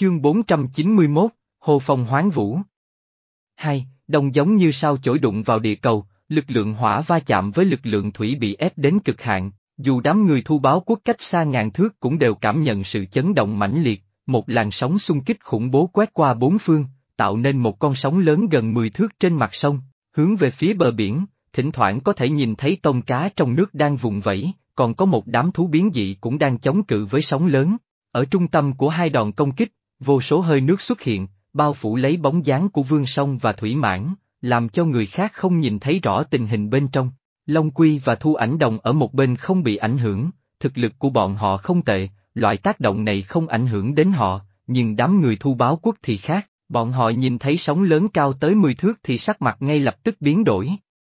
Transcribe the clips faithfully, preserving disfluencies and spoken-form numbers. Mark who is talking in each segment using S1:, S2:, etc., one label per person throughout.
S1: Chương bốn trăm chín mươi mốt, Hồ Phong Hoán Vũ. Hai, đồng giống như sao chổi đụng vào địa cầu, lực lượng hỏa va chạm với lực lượng thủy bị ép đến cực hạn, dù đám người Thu Báo Quốc cách xa ngàn thước cũng đều cảm nhận sự chấn động mãnh liệt, một làn sóng xung kích khủng bố quét qua bốn phương, tạo nên một con sóng lớn gần mười thước trên mặt sông, hướng về phía bờ biển, thỉnh thoảng có thể nhìn thấy tôm cá trong nước đang vùng vẫy, còn có một đám thú biến dị cũng đang chống cự với sóng lớn. Ở trung tâm của hai đòn công kích, vô số hơi nước xuất hiện, bao phủ lấy bóng dáng của Vương Song và Thủy Mãn, làm cho người khác không nhìn thấy rõ tình hình bên trong. Long Quy và Thu Ảnh Đồng ở một bên không bị ảnh hưởng, thực lực của bọn họ không tệ, loại tác động này không ảnh hưởng đến họ, nhưng đám người Thu Báo Quốc thì khác, bọn họ nhìn thấy sóng lớn cao tới mười thước thì sắc mặt ngay lập tức biến đổi.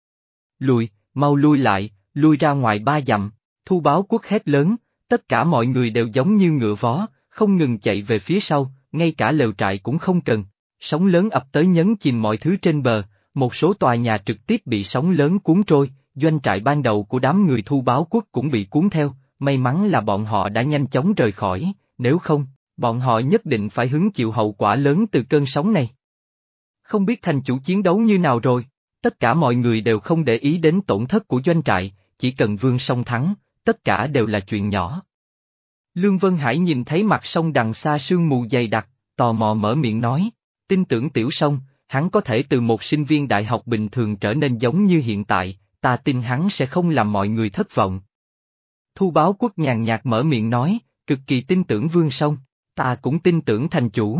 S1: Lùi, mau lui lại, lui ra ngoài ba dặm, Thu Báo Quốc hét lớn, tất cả mọi người đều giống như ngựa vó, không ngừng chạy về phía sau, ngay cả lều trại cũng không cần. Sóng lớn ập tới nhấn chìm mọi thứ trên bờ, một số tòa nhà trực tiếp bị sóng lớn cuốn trôi, doanh trại ban đầu của đám người Thu Báo Quốc cũng bị cuốn theo, may mắn là bọn họ đã nhanh chóng rời khỏi, nếu không, bọn họ nhất định phải hứng chịu hậu quả lớn từ cơn sóng này. Không biết thành chủ chiến đấu như nào rồi, tất cả mọi người đều không để ý đến tổn thất của doanh trại, chỉ cần Vương Song thắng, tất cả đều là chuyện nhỏ. Lương Vân Hải nhìn thấy mặt sông đằng xa sương mù dày đặc, tò mò mở miệng nói, tin tưởng Tiểu Song, hắn có thể từ một sinh viên đại học bình thường trở nên giống như hiện tại, ta tin hắn sẽ không làm mọi người thất vọng. Thu Báo Quốc nhàn nhạt mở miệng nói, cực kỳ tin tưởng Vương Song, ta cũng tin tưởng thành chủ.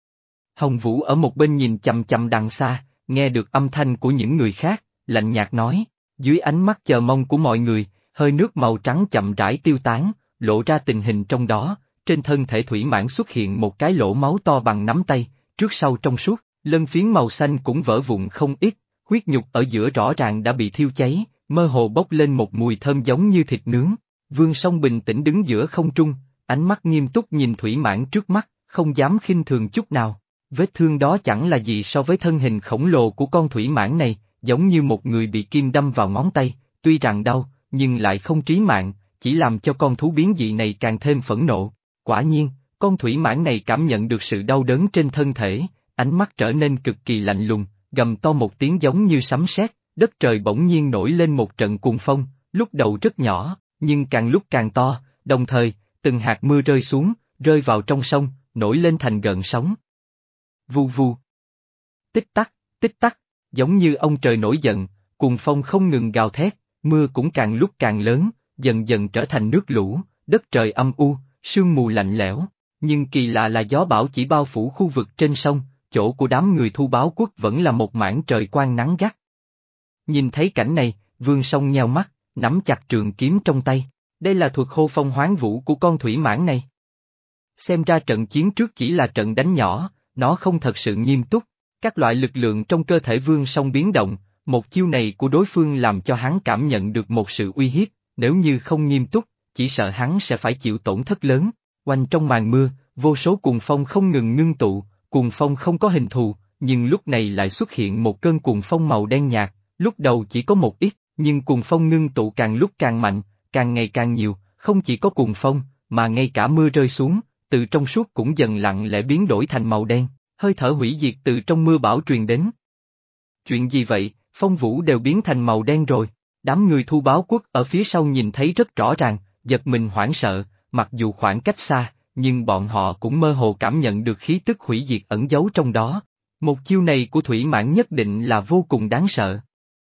S1: Hồng Vũ ở một bên nhìn chằm chằm đằng xa, nghe được âm thanh của những người khác, lạnh nhạt nói, dưới ánh mắt chờ mong của mọi người, hơi nước màu trắng chậm rãi tiêu tán, lộ ra tình hình trong đó, trên thân thể Thủy Mãn xuất hiện một cái lỗ máu to bằng nắm tay, trước sau trong suốt, lân phiến màu xanh cũng vỡ vụn không ít, huyết nhục ở giữa rõ ràng đã bị thiêu cháy, mơ hồ bốc lên một mùi thơm giống như thịt nướng. Vương Song bình tĩnh đứng giữa không trung, ánh mắt nghiêm túc nhìn Thủy Mãn trước mắt, không dám khinh thường chút nào. Vết thương đó chẳng là gì so với thân hình khổng lồ của con Thủy Mãn này, giống như một người bị kim đâm vào ngón tay, tuy rằng đau, nhưng lại không trí mạng, chỉ làm cho con thú biến dị này càng thêm phẫn nộ. Quả nhiên, con Thủy Mãn này cảm nhận được sự đau đớn trên thân thể, ánh mắt trở nên cực kỳ lạnh lùng, gầm to một tiếng giống như sấm sét, đất trời bỗng nhiên nổi lên một trận cuồng phong, lúc đầu rất nhỏ, nhưng càng lúc càng to, đồng thời, từng hạt mưa rơi xuống, rơi vào trong sông, nổi lên thành gợn sóng. Vù vù. Tích tắc, tích tắc, giống như ông trời nổi giận, cuồng phong không ngừng gào thét, mưa cũng càng lúc càng lớn, dần dần trở thành nước lũ, đất trời âm u, sương mù lạnh lẽo, nhưng kỳ lạ là gió bão chỉ bao phủ khu vực trên sông, chỗ của đám người Thu Báo Quốc vẫn là một mảng trời quang nắng gắt. Nhìn thấy cảnh này, Vương Song nheo mắt, nắm chặt trường kiếm trong tay, đây là thuật hô phong hoán vũ của con Thủy Mãn này. Xem ra trận chiến trước chỉ là trận đánh nhỏ, nó không thật sự nghiêm túc, các loại lực lượng trong cơ thể Vương Song biến động, một chiêu này của đối phương làm cho hắn cảm nhận được một sự uy hiếp, nếu như không nghiêm túc, chỉ sợ hắn sẽ phải chịu tổn thất lớn. Oanh trong màn mưa, vô số cuồng phong không ngừng ngưng tụ, cuồng phong không có hình thù, nhưng lúc này lại xuất hiện một cơn cuồng phong màu đen nhạt, lúc đầu chỉ có một ít, nhưng cuồng phong ngưng tụ càng lúc càng mạnh, càng ngày càng nhiều, không chỉ có cuồng phong, mà ngay cả mưa rơi xuống, từ trong suốt cũng dần lặng lẽ biến đổi thành màu đen, hơi thở hủy diệt từ trong mưa bão truyền đến. Chuyện gì vậy, phong vũ đều biến thành màu đen rồi, đám người Thu Báo Quốc ở phía sau nhìn thấy rất rõ ràng, giật mình hoảng sợ, mặc dù khoảng cách xa, nhưng bọn họ cũng mơ hồ cảm nhận được khí tức hủy diệt ẩn giấu trong đó. Một chiêu này của Thủy Mãn nhất định là vô cùng đáng sợ.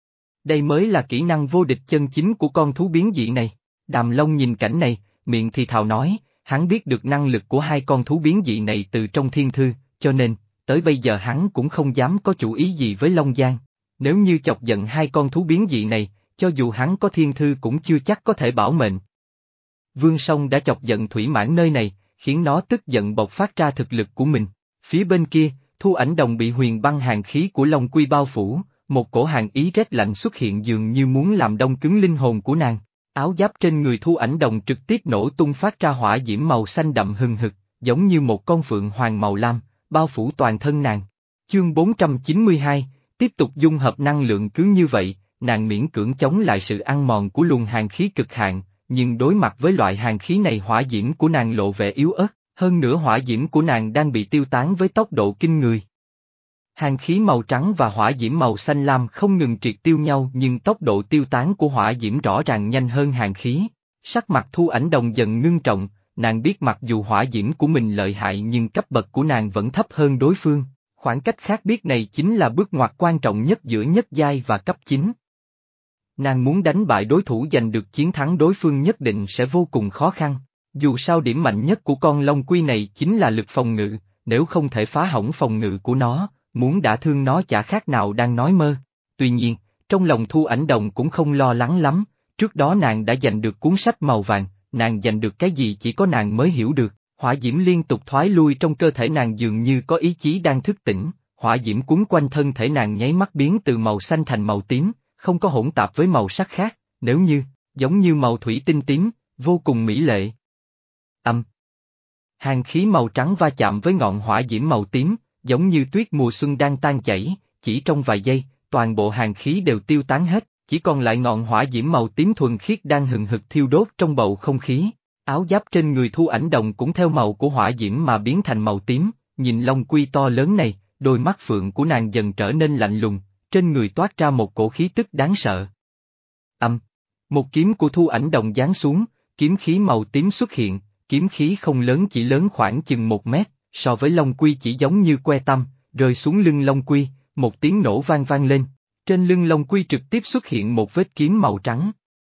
S1: Đây mới là kỹ năng vô địch chân chính của con thú biến dị này. Đàm Long nhìn cảnh này, miệng thì thào nói, hắn biết được năng lực của hai con thú biến dị này từ trong thiên thư, cho nên, tới bây giờ hắn cũng không dám có chủ ý gì với Long Giang. Nếu như chọc giận hai con thú biến dị này, cho dù hắn có thiên thư cũng chưa chắc có thể bảo mệnh. Vương Song đã chọc giận Thủy Mãn nơi này, khiến nó tức giận bộc phát ra thực lực của mình. Phía bên kia, Thu Ảnh Đồng bị huyền băng hàn khí của Long Quy bao phủ, một cổ hàn ý rét lạnh xuất hiện dường như muốn làm đông cứng linh hồn của nàng. Áo giáp trên người Thu Ảnh Đồng trực tiếp nổ tung phát ra hỏa diễm màu xanh đậm hừng hực, giống như một con phượng hoàng màu lam, bao phủ toàn thân nàng. Chương bốn trăm chín mươi hai, tiếp tục dung hợp năng lượng cứ như vậy, nàng miễn cưỡng chống lại sự ăn mòn của luồng hàn khí cực hạn, nhưng đối mặt với loại hàn khí này hỏa diễm của nàng lộ vẻ yếu ớt, hơn nữa hỏa diễm của nàng đang bị tiêu tán với tốc độ kinh người. Hàn khí màu trắng và hỏa diễm màu xanh lam không ngừng triệt tiêu nhau nhưng tốc độ tiêu tán của hỏa diễm rõ ràng nhanh hơn hàn khí. Sắc mặt Thu Ảnh Đồng dần ngưng trọng, nàng biết mặc dù hỏa diễm của mình lợi hại nhưng cấp bậc của nàng vẫn thấp hơn đối phương, khoảng cách khác biết này chính là bước ngoặt quan trọng nhất giữa nhất giai và cấp chín. Nàng muốn đánh bại đối thủ giành được chiến thắng đối phương nhất định sẽ vô cùng khó khăn, dù sao điểm mạnh nhất của con Long Quy này chính là lực phòng ngự, nếu không thể phá hỏng phòng ngự của nó, muốn đả thương nó chả khác nào đang nói mơ. Tuy nhiên, trong lòng Thu Ảnh Đồng cũng không lo lắng lắm, trước đó nàng đã giành được cuốn sách màu vàng, nàng giành được cái gì chỉ có nàng mới hiểu được, hỏa diễm liên tục thoái lui trong cơ thể nàng dường như có ý chí đang thức tỉnh, hỏa diễm cuốn quanh thân thể nàng nháy mắt biến từ màu xanh thành màu tím, không có hỗn tạp với màu sắc khác, nếu như, giống như màu thủy tinh tím, vô cùng mỹ lệ. Âm. Hàn khí màu trắng va chạm với ngọn hỏa diễm màu tím, giống như tuyết mùa xuân đang tan chảy, chỉ trong vài giây, toàn bộ hàn khí đều tiêu tán hết, chỉ còn lại ngọn hỏa diễm màu tím thuần khiết đang hừng hực thiêu đốt trong bầu không khí. Áo giáp trên người Thu Ảnh Đồng cũng theo màu của hỏa diễm mà biến thành màu tím, nhìn Long Quy to lớn này, đôi mắt phượng của nàng dần trở nên lạnh lùng, trên người toát ra một cổ khí tức đáng sợ. Âm. Một kiếm của Thu Ảnh Đồng giáng xuống, kiếm khí màu tím xuất hiện, kiếm khí không lớn chỉ lớn khoảng chừng một mét, so với Long Quy chỉ giống như que tăm, rơi xuống lưng Long Quy, một tiếng nổ vang vang lên, trên lưng Long Quy trực tiếp xuất hiện một vết kiếm màu trắng.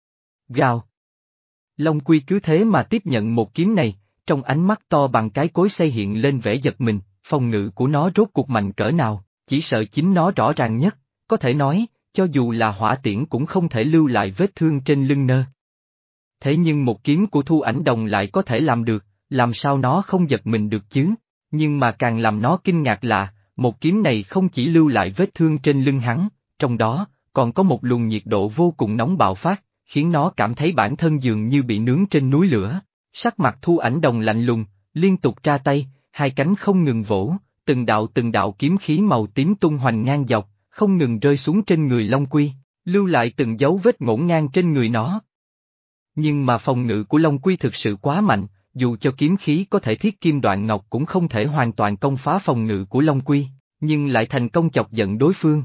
S1: Gào. Long Quy cứ thế mà tiếp nhận một kiếm này, trong ánh mắt to bằng cái cối xay hiện lên vẻ giật mình, phòng ngự của nó rốt cuộc mạnh cỡ nào, chỉ sợ chính nó rõ ràng nhất, có thể nói, cho dù là hỏa tiễn cũng không thể lưu lại vết thương trên lưng nơ. Thế nhưng một kiếm của Thu Ảnh Đồng lại có thể làm được, làm sao nó không giật mình được chứ, nhưng mà càng làm nó kinh ngạc là, một kiếm này không chỉ lưu lại vết thương trên lưng hắn, trong đó, còn có một luồng nhiệt độ vô cùng nóng bạo phát, khiến nó cảm thấy bản thân dường như bị nướng trên núi lửa. Sắc mặt Thu Ảnh Đồng lạnh lùng, liên tục ra tay, hai cánh không ngừng vỗ, từng đạo từng đạo kiếm khí màu tím tung hoành ngang dọc, không ngừng rơi xuống trên người Long Quy, lưu lại từng dấu vết ngổn ngang trên người nó. Nhưng mà phòng ngự của Long Quy thực sự quá mạnh, dù cho kiếm khí có thể thiết kim đoạn ngọc cũng không thể hoàn toàn công phá phòng ngự của Long Quy, nhưng lại thành công chọc giận đối phương.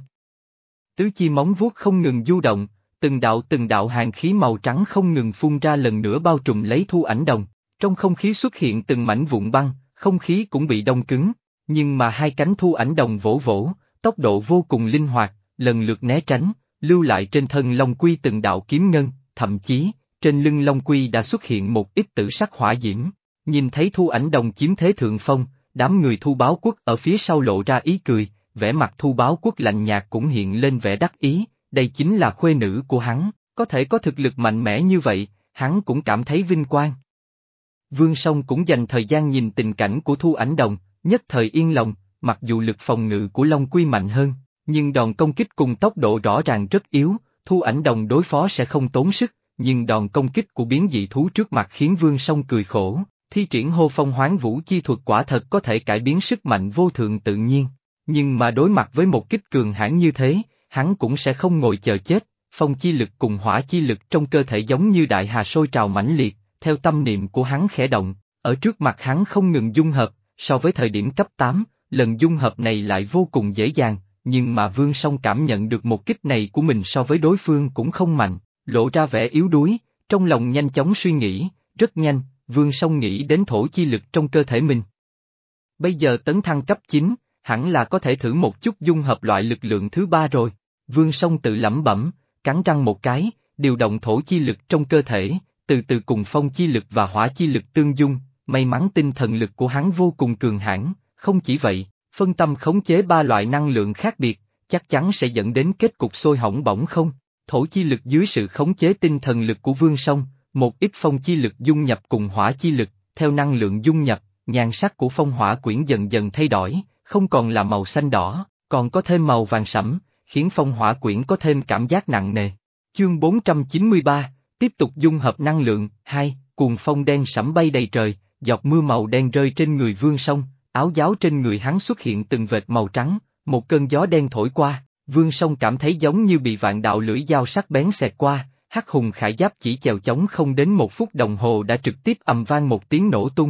S1: Tứ chi móng vuốt không ngừng du động, từng đạo từng đạo hàn khí màu trắng không ngừng phun ra lần nữa bao trùm lấy Thu Ảnh Đồng, trong không khí xuất hiện từng mảnh vụn băng, không khí cũng bị đông cứng, nhưng mà hai cánh Thu Ảnh Đồng vỗ vỗ, tốc độ vô cùng linh hoạt, lần lượt né tránh, lưu lại trên thân Long Quy từng đạo kiếm ngân, thậm chí, trên lưng Long Quy đã xuất hiện một ít tử sắc hỏa diễm. Nhìn thấy Thu Ảnh Đồng chiếm thế thượng phong, đám người Thu Báo Quốc ở phía sau lộ ra ý cười, vẻ mặt Thu Báo Quốc lạnh nhạt cũng hiện lên vẻ đắc ý, đây chính là khuê nữ của hắn, có thể có thực lực mạnh mẽ như vậy, hắn cũng cảm thấy vinh quang. Vương Song cũng dành thời gian nhìn tình cảnh của Thu Ảnh Đồng, nhất thời yên lòng, mặc dù lực phòng ngự của Long Quy mạnh hơn, nhưng đòn công kích cùng tốc độ rõ ràng rất yếu, Thu Ảnh Đồng đối phó sẽ không tốn sức, nhưng đòn công kích của biến dị thú trước mặt khiến Vương Song cười khổ, thi triển hô phong hoán vũ chi thuật quả thật có thể cải biến sức mạnh vô thượng tự nhiên, nhưng mà đối mặt với một kích cường hãn như thế, hắn cũng sẽ không ngồi chờ chết, phong chi lực cùng hỏa chi lực trong cơ thể giống như đại hà sôi trào mãnh liệt, theo tâm niệm của hắn khẽ động, ở trước mặt hắn không ngừng dung hợp, so với thời điểm cấp tám, lần dung hợp này lại vô cùng dễ dàng, nhưng mà Vương Song cảm nhận được một kích này của mình so với đối phương cũng không mạnh, lộ ra vẻ yếu đuối, trong lòng nhanh chóng suy nghĩ, rất nhanh, Vương Song nghĩ đến thổ chi lực trong cơ thể mình. Bây giờ tấn thăng cấp chín, hẳn là có thể thử một chút dung hợp loại lực lượng thứ ba rồi, Vương Song tự lẩm bẩm, cắn răng một cái, điều động thổ chi lực trong cơ thể, từ từ cùng phong chi lực và hỏa chi lực tương dung, may mắn tinh thần lực của hắn vô cùng cường hãn, không chỉ vậy, phân tâm khống chế ba loại năng lượng khác biệt, chắc chắn sẽ dẫn đến kết cục sôi hỏng bỏng không. Thổ chi lực dưới sự khống chế tinh thần lực của Vương Song, một ít phong chi lực dung nhập cùng hỏa chi lực, theo năng lượng dung nhập, nhan sắc của phong hỏa quyển dần dần thay đổi, không còn là màu xanh đỏ, còn có thêm màu vàng sẫm, khiến phong hỏa quyển có thêm cảm giác nặng nề. Chương bốn trăm chín mươi ba, tiếp tục dung hợp năng lượng, hai, cuồng phong đen sẫm bay đầy trời, giọt mưa màu đen rơi trên người Vương Song, áo giáo trên người hắn xuất hiện từng vệt màu trắng, một cơn gió đen thổi qua. Vương Song cảm thấy giống như bị vạn đạo lưỡi dao sắc bén xẹt qua, hắc hùng khải giáp chỉ chèo chống không đến một phút đồng hồ đã trực tiếp ầm vang một tiếng nổ tung.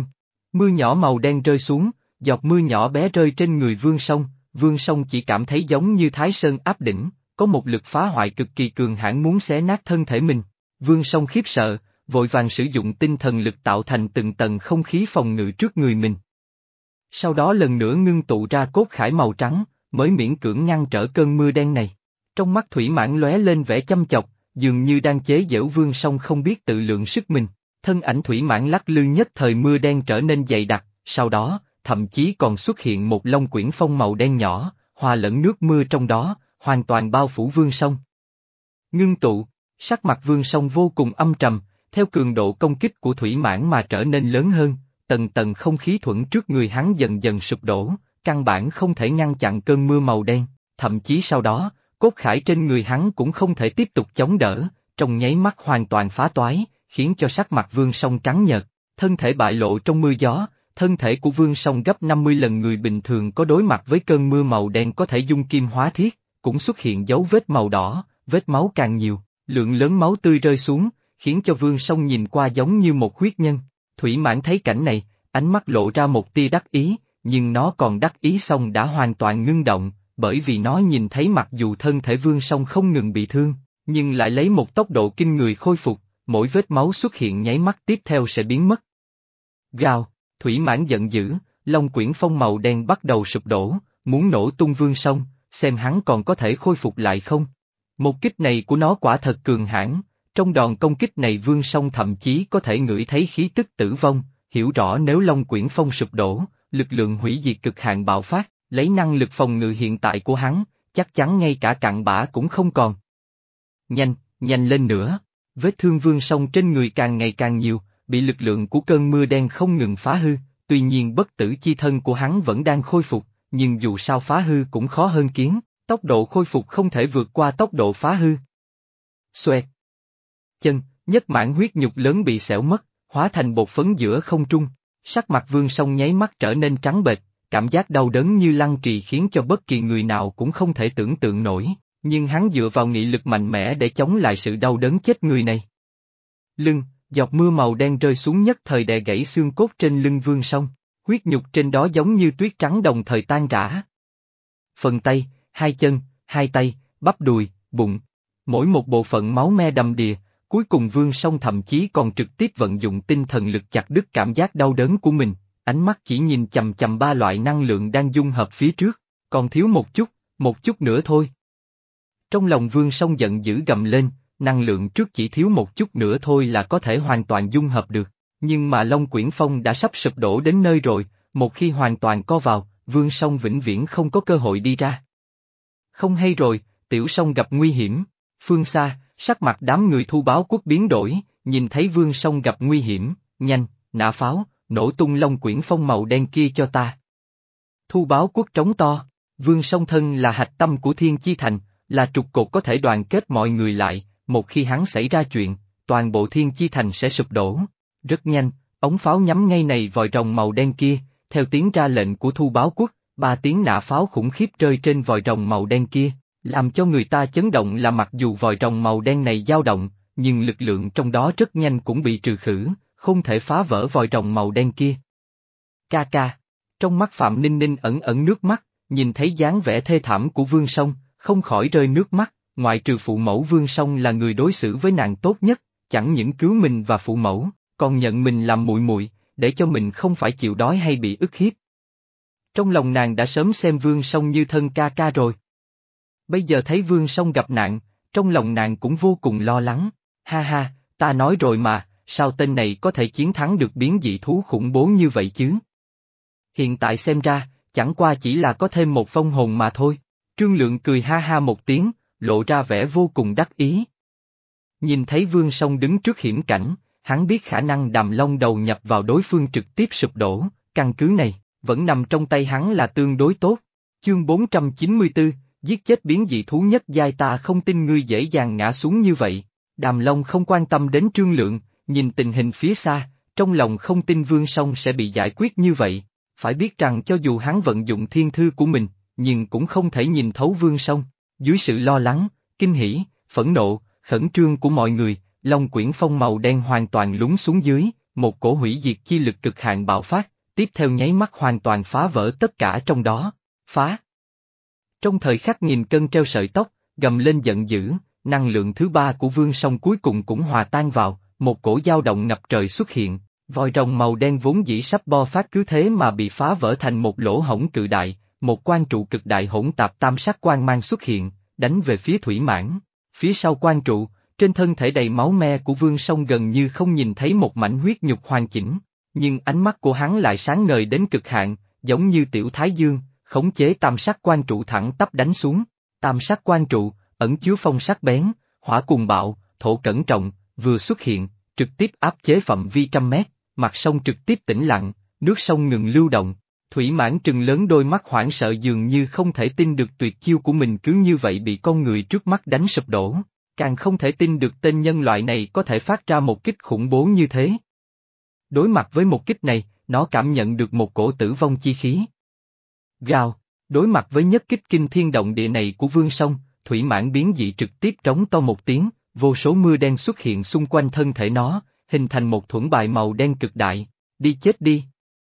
S1: Mưa nhỏ màu đen rơi xuống, giọt mưa nhỏ bé rơi trên người Vương Song, Vương Song chỉ cảm thấy giống như Thái Sơn áp đỉnh, có một lực phá hoại cực kỳ cường hãn muốn xé nát thân thể mình. Vương Song khiếp sợ, vội vàng sử dụng tinh thần lực tạo thành từng tầng không khí phòng ngự trước người mình. Sau đó lần nữa ngưng tụ ra cốt khải màu trắng, mới miễn cưỡng ngăn trở cơn mưa đen này. Trong mắt Thủy Mãn lóe lên vẻ chăm chọc, dường như đang chế giễu Vương Song không biết tự lượng sức mình. Thân ảnh Thủy Mãn lắc lư nhất thời mưa đen trở nên dày đặc, sau đó, thậm chí còn xuất hiện một long quyển phong màu đen nhỏ, hòa lẫn nước mưa trong đó, hoàn toàn bao phủ Vương Song. Ngưng tụ, sắc mặt Vương Song vô cùng âm trầm, theo cường độ công kích của Thủy Mãn mà trở nên lớn hơn, tầng tầng không khí thuẫn trước người hắn dần dần sụp đổ, căn bản không thể ngăn chặn cơn mưa màu đen, thậm chí sau đó, cốt khải trên người hắn cũng không thể tiếp tục chống đỡ, trong nháy mắt hoàn toàn phá toái, khiến cho sắc mặt Vương Song trắng nhợt, thân thể bại lộ trong mưa gió, thân thể của Vương Song gấp năm mươi lần người bình thường có đối mặt với cơn mưa màu đen có thể dung kim hóa thiết, cũng xuất hiện dấu vết màu đỏ, vết máu càng nhiều, lượng lớn máu tươi rơi xuống, khiến cho Vương Song nhìn qua giống như một huyết nhân. Thủy Mãn thấy cảnh này, ánh mắt lộ ra một tia đắc ý, nhưng nó còn đắc ý xong đã hoàn toàn ngưng động, bởi vì nó nhìn thấy mặc dù thân thể Vương Song không ngừng bị thương, nhưng lại lấy một tốc độ kinh người khôi phục, mỗi vết máu xuất hiện nháy mắt tiếp theo sẽ biến mất. Gào, Thủy Mãn giận dữ, long quyển phong màu đen bắt đầu sụp đổ, muốn nổ tung Vương Song, xem hắn còn có thể khôi phục lại không. Một kích này của nó quả thật cường hãn, trong đòn công kích này Vương Song thậm chí có thể ngửi thấy khí tức tử vong, hiểu rõ nếu long quyển phong sụp đổ, lực lượng hủy diệt cực hạn bạo phát, lấy năng lực phòng ngự hiện tại của hắn, chắc chắn ngay cả cặn bã cũng không còn. Nhanh, nhanh lên nữa, vết thương Vương Song trên người càng ngày càng nhiều, bị lực lượng của cơn mưa đen không ngừng phá hư, tuy nhiên bất tử chi thân của hắn vẫn đang khôi phục, nhưng dù sao phá hư cũng khó hơn kiến, tốc độ khôi phục không thể vượt qua tốc độ phá hư. Xoẹt. Chân, nhất mảng huyết nhục lớn bị xẻo mất, hóa thành bột phấn giữa không trung, sắc mặt Vương Song nháy mắt trở nên trắng bệch, cảm giác đau đớn như lăng trì khiến cho bất kỳ người nào cũng không thể tưởng tượng nổi, nhưng hắn dựa vào nghị lực mạnh mẽ để chống lại sự đau đớn chết người này. Lưng, giọt mưa màu đen rơi xuống nhất thời đè gãy xương cốt trên lưng Vương Song, huyết nhục trên đó giống như tuyết trắng đồng thời tan rã. Phần tay, hai chân, hai tay, bắp đùi, bụng, mỗi một bộ phận máu me đầm đìa, cuối cùng Vương Song thậm chí còn trực tiếp vận dụng tinh thần lực chặt đứt cảm giác đau đớn của mình, ánh mắt chỉ nhìn chằm chằm ba loại năng lượng đang dung hợp phía trước, còn thiếu một chút, một chút nữa thôi. Trong lòng Vương Song giận dữ gầm lên, năng lượng trước chỉ thiếu một chút nữa thôi là có thể hoàn toàn dung hợp được, nhưng mà Long Quyển Phong đã sắp sụp đổ đến nơi rồi, một khi hoàn toàn co vào, Vương Song vĩnh viễn không có cơ hội đi ra. Không hay rồi, Tiểu Song gặp nguy hiểm, phương xa, sắc mặt đám người Thu Báo Quốc biến đổi, nhìn thấy Vương Song gặp nguy hiểm, nhanh, nã pháo, nổ tung Long Quyển Phong màu đen kia cho ta. Thu Báo Quốc trống to, Vương Song thân là hạch tâm của Thiên Chi Thành, là trụ cột có thể đoàn kết mọi người lại, một khi hắn xảy ra chuyện, toàn bộ Thiên Chi Thành sẽ sụp đổ. Rất nhanh, ống pháo nhắm ngay này vòi rồng màu đen kia, theo tiếng ra lệnh của Thu Báo Quốc, ba tiếng nã pháo khủng khiếp rơi trên vòi rồng màu đen kia, làm cho người ta chấn động là mặc dù vòi rồng màu đen này dao động, nhưng lực lượng trong đó rất nhanh cũng bị trừ khử, không thể phá vỡ vòi rồng màu đen kia. Ca ca, trong mắt Phạm Ninh Ninh ẩn ẩn nước mắt, nhìn thấy dáng vẻ thê thảm của Vương Song, không khỏi rơi nước mắt, ngoại trừ phụ mẫu Vương Song là người đối xử với nàng tốt nhất, chẳng những cứu mình và phụ mẫu, còn nhận mình làm muội muội, để cho mình không phải chịu đói hay bị ức hiếp. Trong lòng nàng đã sớm xem Vương Song như thân ca ca rồi. Bây giờ thấy Vương Song gặp nạn, trong lòng nàng cũng vô cùng lo lắng, ha ha, ta nói rồi mà, sao tên này có thể chiến thắng được biến dị thú khủng bố như vậy chứ? Hiện tại xem ra, chẳng qua chỉ là có thêm một vong hồn mà thôi. Trương Lượng cười ha ha một tiếng, lộ ra vẻ vô cùng đắc ý. Nhìn thấy Vương Song đứng trước hiểm cảnh, hắn biết khả năng Đàm Long đầu nhập vào đối phương trực tiếp sụp đổ, căn cứ này, vẫn nằm trong tay hắn là tương đối tốt. Chương bốn trăm chín mươi tư, giết chết biến dị thú nhất giai, ta không tin ngươi dễ dàng ngã xuống như vậy. Đàm Long không quan tâm đến Trương Lượng, nhìn tình hình phía xa, trong lòng không tin Vương Song sẽ bị giải quyết như vậy. Phải biết rằng cho dù hắn vận dụng thiên thư của mình, nhưng cũng không thể nhìn thấu Vương Song. Dưới sự lo lắng, kinh hỉ, phẫn nộ, khẩn trương của mọi người, Long Quyển Phong màu đen hoàn toàn lún xuống dưới, một cổ hủy diệt chi lực cực hạn bạo phát, tiếp theo nháy mắt hoàn toàn phá vỡ tất cả trong đó, phá. Trong thời khắc nghìn cân treo sợi tóc, gầm lên giận dữ, năng lượng thứ ba của Vương Song cuối cùng cũng hòa tan vào, một cổ dao động ngập trời xuất hiện, vòi rồng màu đen vốn dĩ sắp bo phát cứ thế mà bị phá vỡ thành một lỗ hổng cự đại, một quan trụ cực đại hỗn tạp tam sắc quang mang xuất hiện, đánh về phía Thủy Mãn. Phía sau quan trụ, trên thân thể đầy máu me của Vương Song gần như không nhìn thấy một mảnh huyết nhục hoàn chỉnh, nhưng ánh mắt của hắn lại sáng ngời đến cực hạn, giống như tiểu thái dương, khống chế tam sắc quan trụ thẳng tắp đánh xuống. Tam sắc quan trụ, ẩn chứa phong sắc bén, hỏa cuồng bạo, thổ cẩn trọng, vừa xuất hiện, trực tiếp áp chế phạm vi trăm mét, mặt sông trực tiếp tĩnh lặng, nước sông ngừng lưu động. Thủy Mãn trừng lớn đôi mắt hoảng sợ dường như không thể tin được tuyệt chiêu của mình cứ như vậy bị con người trước mắt đánh sụp đổ, càng không thể tin được tên nhân loại này có thể phát ra một kích khủng bố như thế. Đối mặt với một kích này, nó cảm nhận được một cổ tử vong chi khí. Gào, đối mặt với nhất kích kinh thiên động địa này của Vương Song, Thủy Mãn biến dị trực tiếp trống to một tiếng, vô số mưa đen xuất hiện xung quanh thân thể nó, hình thành một thuẫn bài màu đen cực đại, đi chết đi.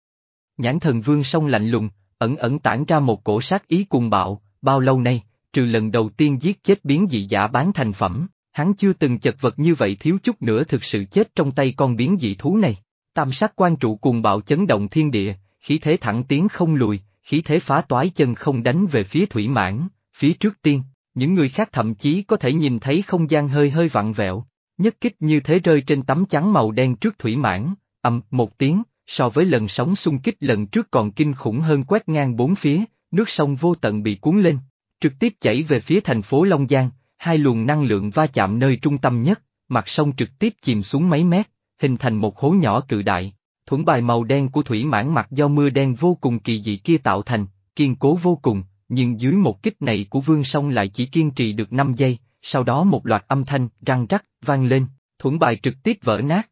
S1: Nhãn thần Vương Song lạnh lùng, ẩn ẩn tản ra một cổ sát ý cuồng bạo, bao lâu nay, trừ lần đầu tiên giết chết biến dị giả bán thành phẩm, hắn chưa từng chật vật như vậy thiếu chút nữa thực sự chết trong tay con biến dị thú này. Tam sắc quan trụ cuồng bạo chấn động thiên địa, khí thế thẳng tiến không lùi, khí thế phá toái chân không đánh về phía Thủy Mãn, phía trước tiên, những người khác thậm chí có thể nhìn thấy không gian hơi hơi vặn vẹo, nhất kích như thế rơi trên tấm chắn màu đen trước Thủy Mãn, ầm một tiếng, so với lần sóng xung kích lần trước còn kinh khủng hơn quét ngang bốn phía, nước sông vô tận bị cuốn lên, trực tiếp chảy về phía thành phố Long Giang, hai luồng năng lượng va chạm nơi trung tâm nhất, mặt sông trực tiếp chìm xuống mấy mét, hình thành một hố nhỏ cự đại. Thuẫn bài màu đen của Thủy Mãn mặt do mưa đen vô cùng kỳ dị kia tạo thành, kiên cố vô cùng, nhưng dưới một kích này của Vương Song lại chỉ kiên trì được năm giây, sau đó một loạt âm thanh răng rắc vang lên, thuẫn bài trực tiếp vỡ nát.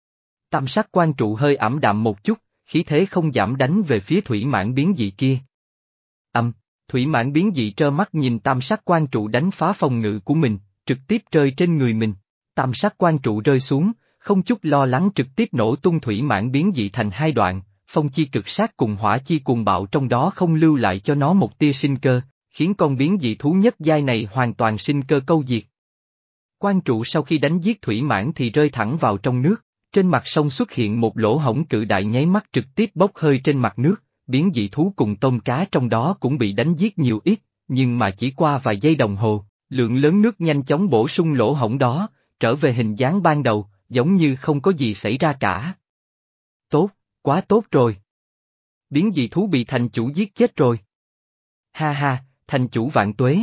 S1: Tam sắc quan trụ hơi ảm đạm một chút, khí thế không giảm đánh về phía Thủy Mãn biến dị kia. Âm, Thủy Mãn biến dị trơ mắt nhìn tam sắc quan trụ đánh phá phòng ngự của mình, trực tiếp rơi trên người mình. Tam sắc quan trụ rơi xuống, không chút lo lắng trực tiếp nổ tung Thủy Mãn biến dị thành hai đoạn, phong chi cực sát cùng hỏa chi cuồng bạo trong đó không lưu lại cho nó một tia sinh cơ, khiến con biến dị thú nhất giai này hoàn toàn sinh cơ câu diệt. Quan trụ sau khi đánh giết Thủy Mãn thì rơi thẳng vào trong nước, trên mặt sông xuất hiện một lỗ hổng cự đại nháy mắt trực tiếp bốc hơi trên mặt nước, biến dị thú cùng tôm cá trong đó cũng bị đánh giết nhiều ít, nhưng mà chỉ qua vài giây đồng hồ, lượng lớn nước nhanh chóng bổ sung lỗ hổng đó, trở về hình dáng ban đầu, giống như không có gì xảy ra cả. Tốt, quá tốt rồi. Biến dị thú bị thành chủ giết chết rồi. Ha ha, thành chủ vạn tuế.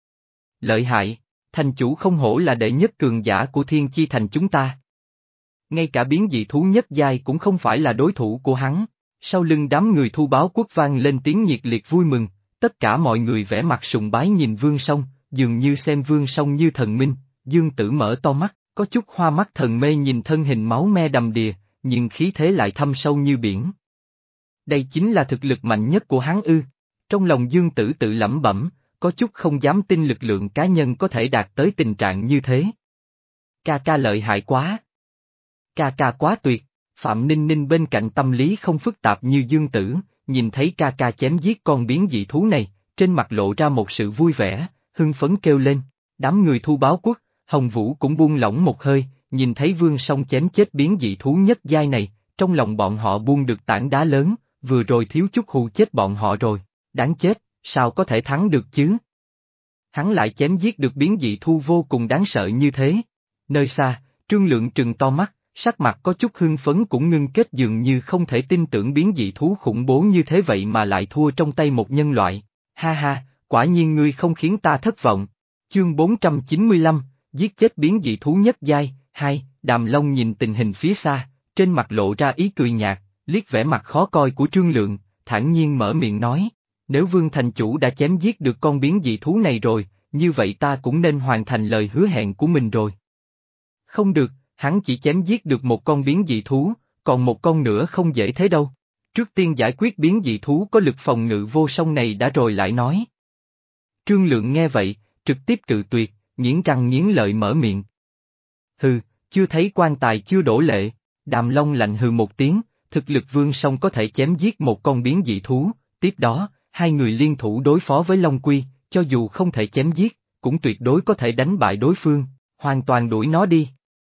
S1: Lợi hại, thành chủ không hổ là đệ nhất cường giả của thiên chi thành chúng ta. Ngay cả biến dị thú nhất giai cũng không phải là đối thủ của hắn. Sau lưng đám người thu báo quốc vang lên tiếng nhiệt liệt vui mừng, tất cả mọi người vẻ mặt sùng bái nhìn Vương Song, dường như xem Vương Song như thần minh. Dương Tử mở to mắt, có chút hoa mắt thần mê nhìn thân hình máu me đầm đìa, nhưng khí thế lại thâm sâu như biển. Đây chính là thực lực mạnh nhất của hắn ư. Trong lòng Dương Tử tự lẩm bẩm, có chút không dám tin lực lượng cá nhân có thể đạt tới tình trạng như thế. Ca ca lợi hại quá. Ca ca quá tuyệt. Phạm Ninh Ninh bên cạnh tâm lý không phức tạp như Dương Tử, nhìn thấy ca ca chém giết con biến dị thú này, trên mặt lộ ra một sự vui vẻ, hưng phấn kêu lên. Đám người thu báo quốc, Hồng Vũ cũng buông lỏng một hơi, nhìn thấy Vương Song chém chết biến dị thú nhất giai này, trong lòng bọn họ buông được tảng đá lớn, vừa rồi thiếu chút hù chết bọn họ rồi, đáng chết, sao có thể thắng được chứ? Hắn lại chém giết được biến dị thu vô cùng đáng sợ như thế. Nơi xa, Trương Lượng trừng to mắt, sắc mặt có chút hưng phấn cũng ngưng kết dường như không thể tin tưởng biến dị thú khủng bố như thế vậy mà lại thua trong tay một nhân loại. Ha ha, quả nhiên ngươi không khiến ta thất vọng. Chương bốn trăm chín mươi lăm, giết chết biến dị thú nhất giai. Hai, Đàm Long nhìn tình hình phía xa, trên mặt lộ ra ý cười nhạt, liếc vẻ mặt khó coi của Trương Lượng, thản nhiên mở miệng nói, nếu Vương thành chủ đã chém giết được con biến dị thú này rồi, như vậy ta cũng nên hoàn thành lời hứa hẹn của mình rồi. Không được, hắn chỉ chém giết được một con biến dị thú, còn một con nữa không dễ thế đâu. Trước tiên giải quyết biến dị thú có lực phòng ngự vô song này đã rồi lại nói. Trương Lượng nghe vậy, trực tiếp cự tuyệt, nghiến răng nghiến lợi mở miệng. Hừ, chưa thấy quan tài chưa đổ lệ, Đàm Long lạnh hừ một tiếng, Thực lực Vương Song có thể chém giết một con biến dị thú, tiếp đó, hai người liên thủ đối phó với Long Quy, cho dù không thể chém giết, cũng tuyệt đối có thể đánh bại đối phương, hoàn toàn đuổi nó đi.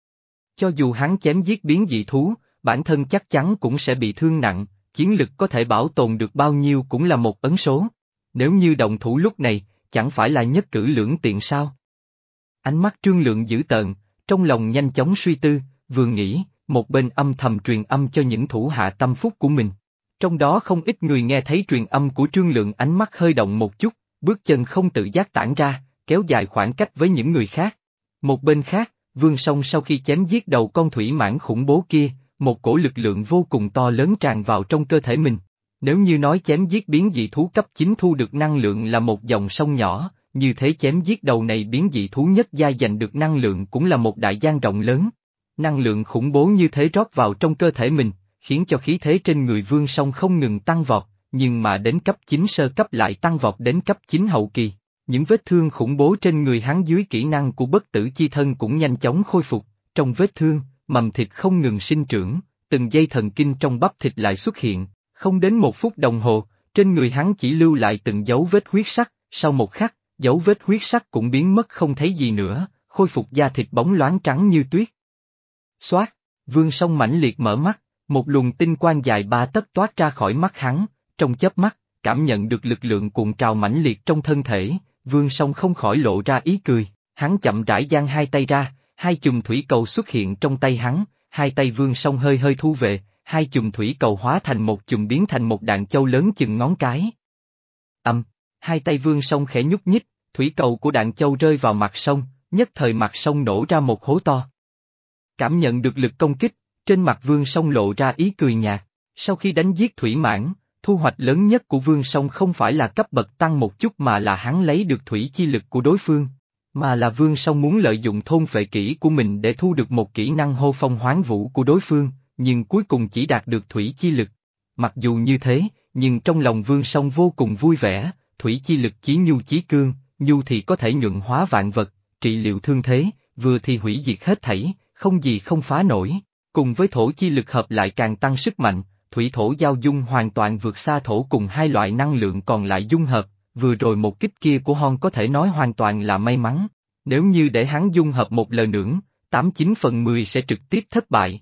S1: Cho dù hắn chém giết biến dị thú, bản thân chắc chắn cũng sẽ bị thương nặng, chiến lực có thể bảo tồn được bao nhiêu cũng là một ấn số. Nếu như động thủ lúc này, chẳng phải là nhất cử lưỡng tiện sao? Ánh mắt Trương Lượng dữ tợn, trong lòng nhanh chóng suy tư, vừa nghĩ, một bên âm thầm truyền âm cho những thủ hạ tâm phúc của mình. Trong đó không ít người nghe thấy truyền âm của Trương Lượng, ánh mắt hơi động một chút, bước chân không tự giác tản ra, kéo dài khoảng cách với những người khác. Một bên khác, Vương Song sau khi chém giết đầu con thủy mãng khủng bố kia, một cổ lực lượng vô cùng to lớn tràn vào trong cơ thể mình. Nếu như nói chém giết biến dị thú cấp chín thu được năng lượng là một dòng sông nhỏ, như thế chém giết đầu này biến dị thú nhất giai giành được năng lượng cũng là một đại giang rộng lớn. Năng lượng khủng bố như thế rót vào trong cơ thể mình, khiến cho khí thế trên người Vương Song không ngừng tăng vọt, nhưng mà đến cấp chín sơ cấp lại tăng vọt đến cấp chín hậu kỳ. Những vết thương khủng bố trên người hắn dưới kỹ năng của bất tử chi thân cũng nhanh chóng khôi phục, trong vết thương, mầm thịt không ngừng sinh trưởng, từng dây thần kinh trong bắp thịt lại xuất hiện, không đến một phút đồng hồ, trên người hắn chỉ lưu lại từng dấu vết huyết sắc, sau một khắc, dấu vết huyết sắc cũng biến mất không thấy gì nữa, khôi phục da thịt bóng loáng trắng như tuyết. Xoát, Vương Song mãnh liệt mở mắt, một luồng tinh quang dài ba tấc toát ra khỏi mắt hắn, trong chớp mắt, cảm nhận được lực lượng cuộn trào mãnh liệt trong thân thể, Vương Song không khỏi lộ ra ý cười, hắn chậm rãi giang hai tay ra, hai chùm thủy cầu xuất hiện trong tay hắn, hai tay Vương Song hơi hơi thu về, hai chùm thủy cầu hóa thành một chùm biến thành một đạn châu lớn chừng ngón cái. Âm, hai tay Vương Song khẽ nhúc nhích, thủy cầu của đạn châu rơi vào mặt sông, nhất thời mặt sông nổ ra một hố to. Cảm nhận được lực công kích, trên mặt Vương Song lộ ra ý cười nhạt, sau khi đánh giết thủy mãng, thu hoạch lớn nhất của Vương Song không phải là cấp bậc tăng một chút mà là hắn lấy được thủy chi lực của đối phương, mà là Vương Song muốn lợi dụng thôn vệ kỹ của mình để thu được một kỹ năng hô phong hoán vũ của đối phương, nhưng cuối cùng chỉ đạt được thủy chi lực. Mặc dù như thế, nhưng trong lòng Vương Song vô cùng vui vẻ, thủy chi lực chí nhu chí cương, nhu thì có thể nhuận hóa vạn vật, trị liệu thương thế, vừa thì hủy diệt hết thảy, không gì không phá nổi, cùng với thổ chi lực hợp lại càng tăng sức mạnh, thủy thổ giao dung hoàn toàn vượt xa thổ cùng hai loại năng lượng còn lại dung hợp, vừa rồi một kích kia của Hon có thể nói hoàn toàn là may mắn, nếu như để hắn dung hợp một lần nữa, tám chín phần mười sẽ trực tiếp thất bại.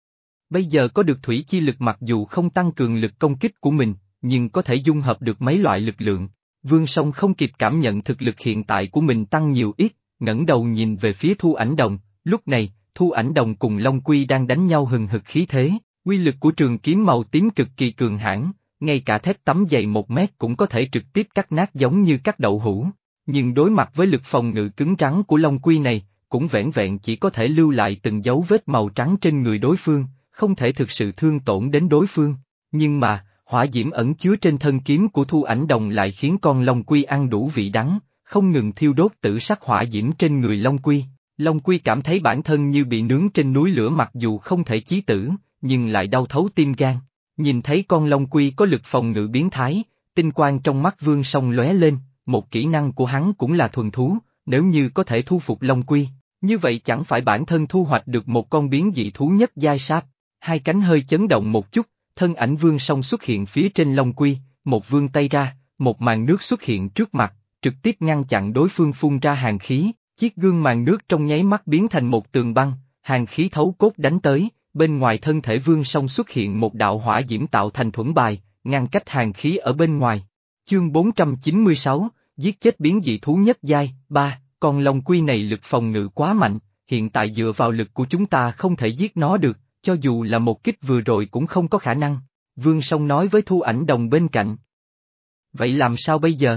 S1: Bây giờ có được thủy chi lực mặc dù không tăng cường lực công kích của mình, nhưng có thể dung hợp được mấy loại lực lượng. Vương Song không kịp cảm nhận thực lực hiện tại của mình tăng nhiều ít, ngẩng đầu nhìn về phía Thu Ảnh Đồng, lúc này, Thu Ảnh Đồng cùng Long Quy đang đánh nhau hừng hực khí thế, uy lực của trường kiếm màu tím cực kỳ cường hãn, ngay cả thép tấm dày một mét cũng có thể trực tiếp cắt nát giống như cắt đậu hũ, nhưng đối mặt với lực phòng ngự cứng rắn của Long Quy này, cũng vẻn vẹn chỉ có thể lưu lại từng dấu vết màu trắng trên người đối phương, không thể thực sự thương tổn đến đối phương, nhưng mà, hỏa diễm ẩn chứa trên thân kiếm của Thu Ảnh Đồng lại khiến con Long Quy ăn đủ vị đắng, không ngừng thiêu đốt tử sắc hỏa diễm trên người Long Quy. Long Quy cảm thấy bản thân như bị nướng trên núi lửa, mặc dù không thể chí tử, nhưng lại đau thấu tim gan. Nhìn thấy con Long Quy có lực phòng ngự biến thái, tinh quang trong mắt Vương Song lóe lên, một kỹ năng của hắn cũng là thuần thú, nếu như có thể thu phục Long Quy, như vậy chẳng phải bản thân thu hoạch được một con biến dị thú nhất giai sáp. Hai cánh hơi chấn động một chút, thân ảnh Vương Song xuất hiện phía trên Long Quy, một vươn tay ra, một màn nước xuất hiện trước mặt, trực tiếp ngăn chặn đối phương phun ra hàn khí, chiếc gương màn nước trong nháy mắt biến thành một tường băng, hàn khí thấu cốt đánh tới, bên ngoài thân thể Vương Song xuất hiện một đạo hỏa diễm tạo thành thuẫn bài, ngăn cách hàn khí ở bên ngoài. Chương bốn trăm chín mươi sáu, giết chết biến dị thú nhất giai, ba, con Long Quy này lực phòng ngự quá mạnh, hiện tại dựa vào lực của chúng ta không thể giết nó được, cho dù là một kích vừa rồi cũng không có khả năng, Vương Song nói với Thu Ảnh Đồng bên cạnh. Vậy làm sao bây giờ?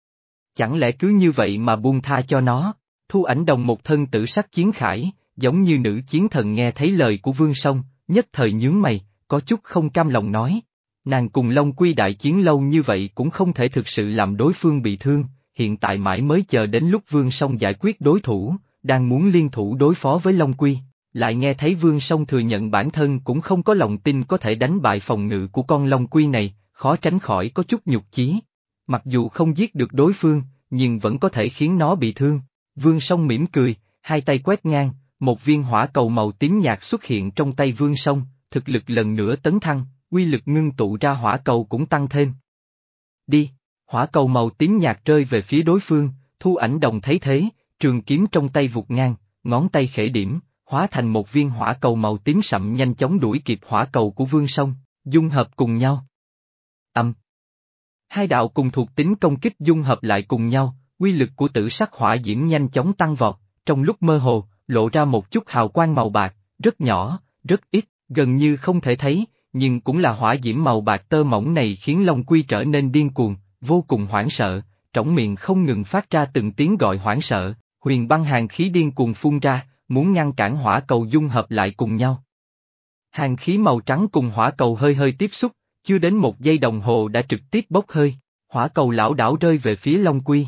S1: Chẳng lẽ cứ như vậy mà buông tha cho nó? Thu Ảnh Đồng một thân tử sắc chiến khải, giống như nữ chiến thần nghe thấy lời của Vương Song, nhất thời nhướng mày, có chút không cam lòng nói. Nàng cùng Long Quy đại chiến lâu như vậy cũng không thể thực sự làm đối phương bị thương, hiện tại mãi mới chờ đến lúc Vương Song giải quyết đối thủ, đang muốn liên thủ đối phó với Long Quy, lại nghe thấy Vương Song thừa nhận bản thân cũng không có lòng tin có thể đánh bại phòng ngự của con Long Quy này, khó tránh khỏi có chút nhục chí. Mặc dù không giết được đối phương, nhưng vẫn có thể khiến nó bị thương. Vương Song mỉm cười, hai tay quét ngang, một viên hỏa cầu màu tím nhạt xuất hiện trong tay Vương Song, thực lực lần nữa tấn thăng, uy lực ngưng tụ ra hỏa cầu cũng tăng thêm. Đi, hỏa cầu màu tím nhạt rơi về phía đối phương, Thu Ảnh Đồng thấy thế, trường kiếm trong tay vụt ngang, ngón tay khẽ điểm, hóa thành một viên hỏa cầu màu tím sậm nhanh chóng đuổi kịp hỏa cầu của Vương Song, dung hợp cùng nhau. Âm. Hai đạo cùng thuộc tính công kích dung hợp lại cùng nhau, uy lực của tử sắc hỏa diễm nhanh chóng tăng vọt, trong lúc mơ hồ, lộ ra một chút hào quang màu bạc, rất nhỏ, rất ít, gần như không thể thấy, nhưng cũng là hỏa diễm màu bạc tơ mỏng này khiến Long Quy trở nên điên cuồng, vô cùng hoảng sợ, trỏng miệng không ngừng phát ra từng tiếng gọi hoảng sợ, huyền băng hàn khí điên cuồng phun ra, muốn ngăn cản hỏa cầu dung hợp lại cùng nhau. Hàn khí màu trắng cùng hỏa cầu hơi hơi tiếp xúc, chưa đến một giây đồng hồ đã trực tiếp bốc hơi, hỏa cầu lảo đảo rơi về phía Long Quy.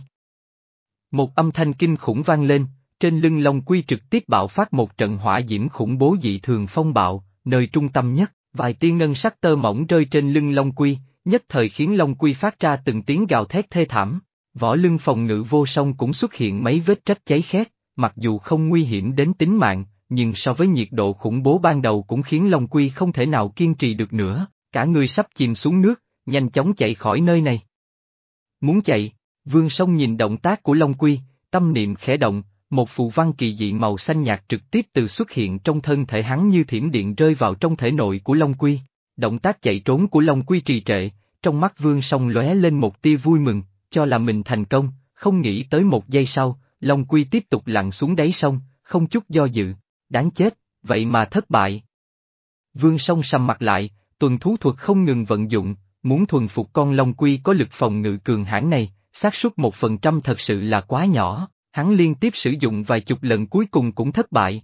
S1: Một âm thanh kinh khủng vang lên, trên lưng Long Quy trực tiếp bạo phát một trận hỏa diễm khủng bố dị thường phong bạo, nơi trung tâm nhất, vài tia ngân sắc tơ mỏng rơi trên lưng Long Quy, nhất thời khiến Long Quy phát ra từng tiếng gào thét thê thảm. Võ lưng phòng ngự vô song cũng xuất hiện mấy vết rách cháy khét, mặc dù không nguy hiểm đến tính mạng, nhưng so với nhiệt độ khủng bố ban đầu cũng khiến Long Quy không thể nào kiên trì được nữa, cả người sắp chìm xuống nước, nhanh chóng chạy khỏi nơi này. Muốn chạy, Vương Song nhìn động tác của Long Quy, tâm niệm khẽ động, một phù văn kỳ dị màu xanh nhạt trực tiếp từ xuất hiện trong thân thể hắn như thiểm điện rơi vào trong thể nội của Long Quy. Động tác chạy trốn của Long Quy trì trệ, trong mắt Vương Song lóe lên một tia vui mừng, cho là mình thành công, không nghĩ tới một giây sau, Long Quy tiếp tục lặn xuống đáy sông, không chút do dự, đáng chết, vậy mà thất bại. Vương Song sầm mặt lại, tuần thú thuật không ngừng vận dụng, muốn thuần phục con Long Quy có lực phòng ngự cường hãn này, xác suất một phần trăm thật sự là quá nhỏ, hắn liên tiếp sử dụng vài chục lần cuối cùng cũng thất bại.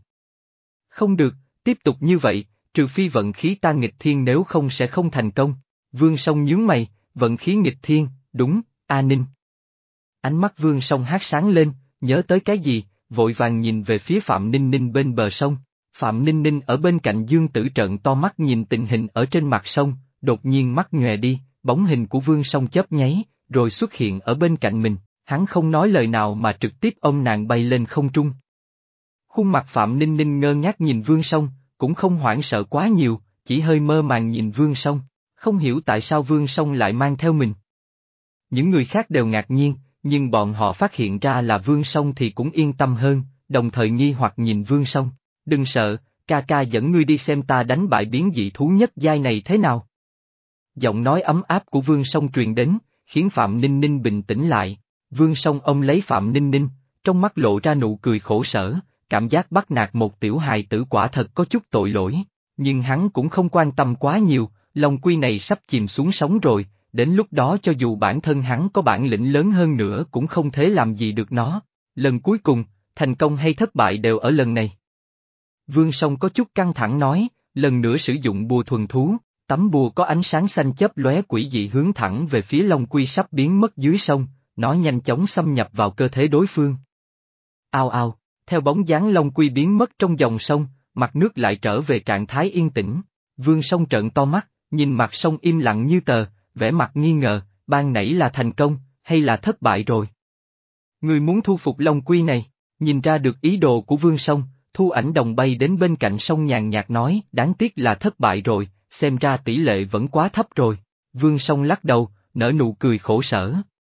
S1: Không được, tiếp tục như vậy, trừ phi vận khí ta nghịch thiên nếu không sẽ không thành công. Vương Song nhướng mày, vận khí nghịch thiên, đúng, A Ninh. Ánh mắt Vương Song hát sáng lên, nhớ tới cái gì, vội vàng nhìn về phía Phạm Ninh Ninh bên bờ sông. Phạm Ninh Ninh ở bên cạnh Dương Tử trợn to mắt nhìn tình hình ở trên mặt sông, đột nhiên mắt nhòe đi, bóng hình của Vương Song chớp nháy, rồi xuất hiện ở bên cạnh mình, hắn không nói lời nào mà trực tiếp ôm nàng bay lên không trung. Khuôn mặt Phạm Ninh Ninh ngơ ngác nhìn Vương Song, cũng không hoảng sợ quá nhiều, chỉ hơi mơ màng nhìn Vương Song, không hiểu tại sao Vương Song lại mang theo mình. Những người khác đều ngạc nhiên, nhưng bọn họ phát hiện ra là Vương Song thì cũng yên tâm hơn, đồng thời nghi hoặc nhìn Vương Song. Đừng sợ, ca ca dẫn ngươi đi xem ta đánh bại biến dị thú nhất giai này thế nào. Giọng nói ấm áp của Vương Song truyền đến, khiến Phạm Ninh Ninh bình tĩnh lại. Vương Song ôm lấy Phạm Ninh Ninh, trong mắt lộ ra nụ cười khổ sở, cảm giác bắt nạt một tiểu hài tử quả thật có chút tội lỗi, nhưng hắn cũng không quan tâm quá nhiều, Long Quy này sắp chìm xuống sóng rồi, đến lúc đó cho dù bản thân hắn có bản lĩnh lớn hơn nữa cũng không thể làm gì được nó. Lần cuối cùng, thành công hay thất bại đều ở lần này. Vương Song có chút căng thẳng nói, lần nữa sử dụng bùa thuần thú, tấm bùa có ánh sáng xanh chớp lóe quỷ dị hướng thẳng về phía Long Quy sắp biến mất dưới sông, nó nhanh chóng xâm nhập vào cơ thể đối phương. Ao ao, theo bóng dáng Long Quy biến mất trong dòng sông, mặt nước lại trở về trạng thái yên tĩnh. Vương Song trợn to mắt, nhìn mặt sông im lặng như tờ, vẻ mặt nghi ngờ, ban nãy là thành công, hay là thất bại rồi? Người muốn thu phục Long Quy này, nhìn ra được ý đồ của Vương Song, Thu Ảnh Đồng bay đến bên cạnh sông nhàn nhạt nói, đáng tiếc là thất bại rồi, xem ra tỷ lệ vẫn quá thấp rồi. Vương Song lắc đầu, nở nụ cười khổ sở.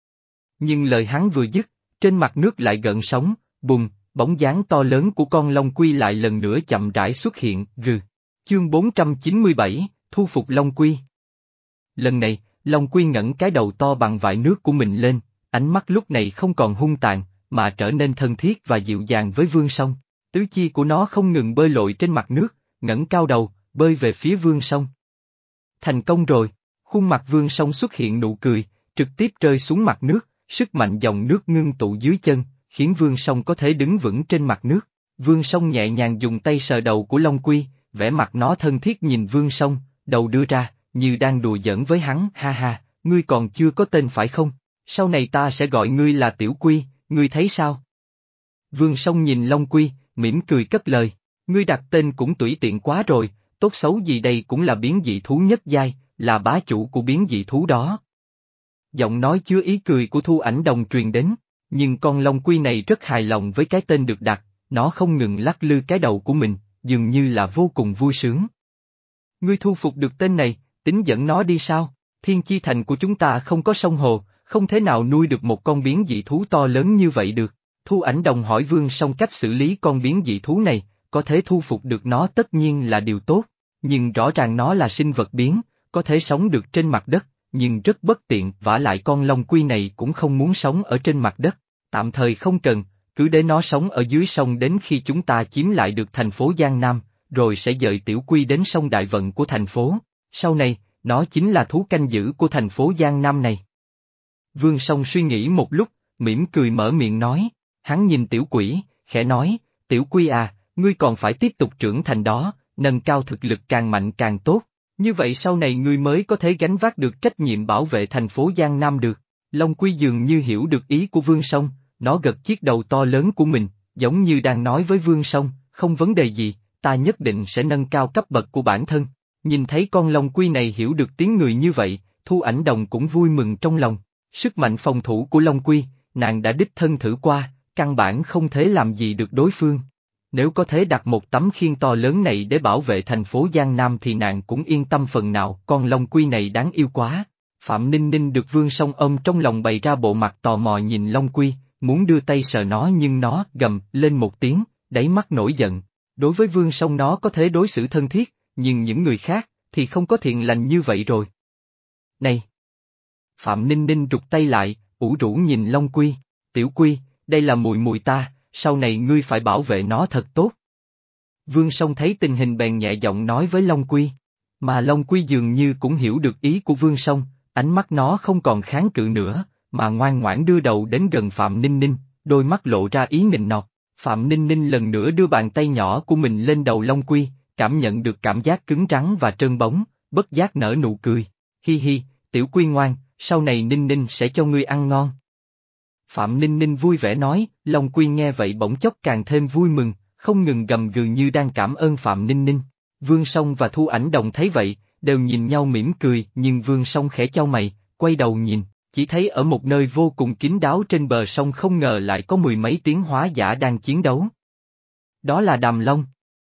S1: Nhưng lời hắn vừa dứt, trên mặt nước lại gợn sóng, bùng, bóng dáng to lớn của con Long Quy lại lần nữa chậm rãi xuất hiện, rừ. Chương bốn trăm chín mươi bảy, thu phục Long Quy. Lần này, Long Quy ngẩng cái đầu to bằng vại nước của mình lên, ánh mắt lúc này không còn hung tàn, mà trở nên thân thiết và dịu dàng với Vương Song. Tứ chi của nó không ngừng bơi lội trên mặt nước, ngẩng cao đầu, bơi về phía Vương Song. Thành công rồi, khuôn mặt Vương Song xuất hiện nụ cười, trực tiếp rơi xuống mặt nước, sức mạnh dòng nước ngưng tụ dưới chân, khiến Vương Song có thể đứng vững trên mặt nước. Vương Song nhẹ nhàng dùng tay sờ đầu của Long Quy, vẻ mặt nó thân thiết nhìn Vương Song, đầu đưa ra, như đang đùa giỡn với hắn, ha ha, ngươi còn chưa có tên phải không? Sau này ta sẽ gọi ngươi là Tiểu Quy, ngươi thấy sao? Vương Song nhìn Long Quy, mỉm cười cất lời, ngươi đặt tên cũng tùy tiện quá rồi, tốt xấu gì đây cũng là biến dị thú nhất giai, là bá chủ của biến dị thú đó. Giọng nói chứa ý cười của Thu Ảnh Đồng truyền đến, nhưng con Long Quy này rất hài lòng với cái tên được đặt, nó không ngừng lắc lư cái đầu của mình, dường như là vô cùng vui sướng. Ngươi thu phục được tên này, tính dẫn nó đi sao? Thiên Chi Thành của chúng ta không có sông hồ, không thể nào nuôi được một con biến dị thú to lớn như vậy được. Thu Ảnh Đồng hỏi Vương Song cách xử lý con biến dị thú này, có thể thu phục được nó tất nhiên là điều tốt, nhưng rõ ràng nó là sinh vật biến, có thể sống được trên mặt đất, nhưng rất bất tiện, vả lại con Long Quy này cũng không muốn sống ở trên mặt đất, tạm thời không cần, cứ để nó sống ở dưới sông đến khi chúng ta chiếm lại được thành phố Giang Nam, rồi sẽ dời Tiểu Quy đến sông Đại Vận của thành phố, sau này, nó chính là thú canh giữ của thành phố Giang Nam này. Vương Song suy nghĩ một lúc, mỉm cười mở miệng nói, hắn nhìn Tiểu Quỷ, khẽ nói, Tiểu Quy à, ngươi còn phải tiếp tục trưởng thành đó, nâng cao thực lực càng mạnh càng tốt, như vậy sau này ngươi mới có thể gánh vác được trách nhiệm bảo vệ thành phố Giang Nam được. Long Quy dường như hiểu được ý của Vương Song, nó gật chiếc đầu to lớn của mình, giống như đang nói với Vương Song, không vấn đề gì, ta nhất định sẽ nâng cao cấp bậc của bản thân. Nhìn thấy con Long Quy này hiểu được tiếng người như vậy, Thu Ảnh Đồng cũng vui mừng trong lòng. Sức mạnh phòng thủ của Long Quy, nàng đã đích thân thử qua, căn bản không thể làm gì được đối phương. Nếu có thể đặt một tấm khiên to lớn này để bảo vệ thành phố Giang Nam thì nàng cũng yên tâm phần nào, con Long Quy này đáng yêu quá. Phạm Ninh Ninh được Vương Song ôm trong lòng bày ra bộ mặt tò mò nhìn Long Quy, muốn đưa tay sờ nó nhưng nó gầm lên một tiếng, đáy mắt nổi giận. Đối với Vương Song nó có thể đối xử thân thiết, nhưng những người khác thì không có thiện lành như vậy rồi. Này! Phạm Ninh Ninh rụt tay lại, ủ rũ nhìn Long Quy, Tiểu Quy, đây là mùi mùi ta, sau này ngươi phải bảo vệ nó thật tốt. Vương Song thấy tình hình bèn nhẹ giọng nói với Long Quy, mà Long Quy dường như cũng hiểu được ý của Vương Song, ánh mắt nó không còn kháng cự nữa, mà ngoan ngoãn đưa đầu đến gần Phạm Ninh Ninh, đôi mắt lộ ra ý nịnh nọt. Phạm Ninh Ninh lần nữa đưa bàn tay nhỏ của mình lên đầu Long Quy, cảm nhận được cảm giác cứng rắn và trơn bóng, bất giác nở nụ cười, hi hi, Tiểu Quy ngoan, sau này Ninh Ninh sẽ cho ngươi ăn ngon. Phạm Ninh Ninh vui vẻ nói, Long Quy nghe vậy bỗng chốc càng thêm vui mừng, không ngừng gầm gừ như đang cảm ơn Phạm Ninh Ninh. Vương Song và Thu Ảnh Đồng thấy vậy, đều nhìn nhau mỉm cười, nhưng Vương Song khẽ chau mày, quay đầu nhìn, chỉ thấy ở một nơi vô cùng kín đáo trên bờ sông không ngờ lại có mười mấy tiến hóa giả đang chiến đấu. Đó là Đàm Long.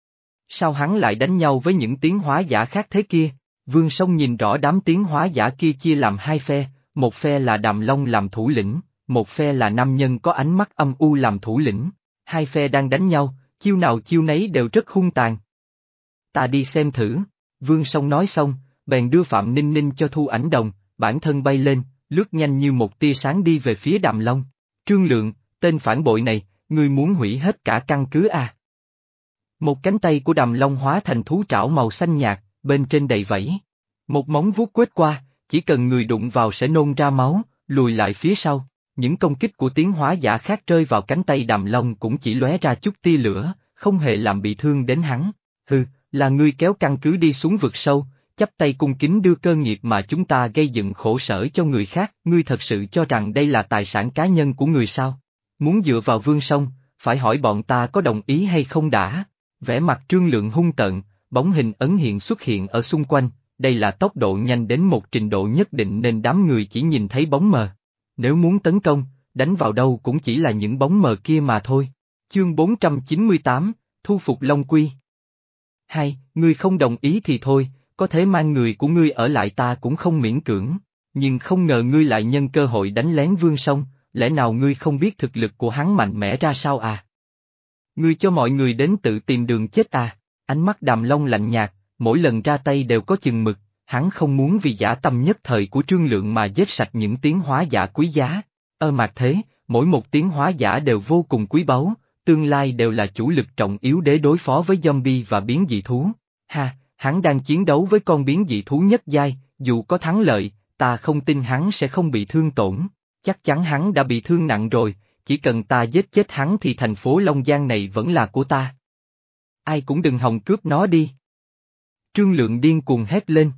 S1: Sao hắn lại đánh nhau với những tiến hóa giả khác thế kia? Vương Song nhìn rõ đám tiến hóa giả kia chia làm hai phe, một phe là Đàm Long làm thủ lĩnh, một phe là nam nhân có ánh mắt âm u làm thủ lĩnh. Hai phe đang đánh nhau, chiêu nào chiêu nấy đều rất hung tàn. Ta đi xem thử. Vương Song nói xong, bèn đưa Phạm Ninh Ninh cho Thu Ảnh Đồng, bản thân bay lên, lướt nhanh như một tia sáng đi về phía Đàm Long. Trương Lượng, tên phản bội này, ngươi muốn hủy hết cả căn cứ à? Một cánh tay của Đàm Long hóa thành thú trảo màu xanh nhạt, bên trên đầy vảy. Một móng vuốt quét qua, chỉ cần người đụng vào sẽ nôn ra máu, lùi lại phía sau. Những công kích của tiến hóa giả khác rơi vào cánh tay Đàm Long cũng chỉ lóe ra chút tia lửa, không hề làm bị thương đến hắn. Hừ, là ngươi kéo căn cứ đi xuống vực sâu, chắp tay cung kính đưa cơ nghiệp mà chúng ta gây dựng khổ sở cho người khác, ngươi thật sự cho rằng đây là tài sản cá nhân của người sao? Muốn dựa vào Vương Song, phải hỏi bọn ta có đồng ý hay không đã? Vẻ mặt Trương Lượng hung tợn, bóng hình ấn hiện xuất hiện ở xung quanh, đây là tốc độ nhanh đến một trình độ nhất định nên đám người chỉ nhìn thấy bóng mờ. Nếu muốn tấn công, đánh vào đâu cũng chỉ là những bóng mờ kia mà thôi. Chương bốn trăm chín mươi tám, Thu phục Long Quy. Hai, ngươi không đồng ý thì thôi, có thể mang người của ngươi ở lại ta cũng không miễn cưỡng, nhưng không ngờ ngươi lại nhân cơ hội đánh lén Vương Song, lẽ nào ngươi không biết thực lực của hắn mạnh mẽ ra sao à? Ngươi cho mọi người đến tự tìm đường chết à? Ánh mắt Đàm Long lạnh nhạt, mỗi lần ra tay đều có chừng mực, hắn không muốn vì dã tâm nhất thời của Trương Lượng mà giết sạch những tiến hóa giả quý giá. Ơ mạc thế, mỗi một tiến hóa giả đều vô cùng quý báu, tương lai đều là chủ lực trọng yếu để đối phó với zombie và biến dị thú. Ha, hắn đang chiến đấu với con biến dị thú nhất giai, dù có thắng lợi, ta không tin hắn sẽ không bị thương tổn. Chắc chắn hắn đã bị thương nặng rồi, chỉ cần ta giết chết hắn thì thành phố Long Giang này vẫn là của ta. Ai cũng đừng hòng cướp nó đi. Trương Lượng điên cuồng hét lên.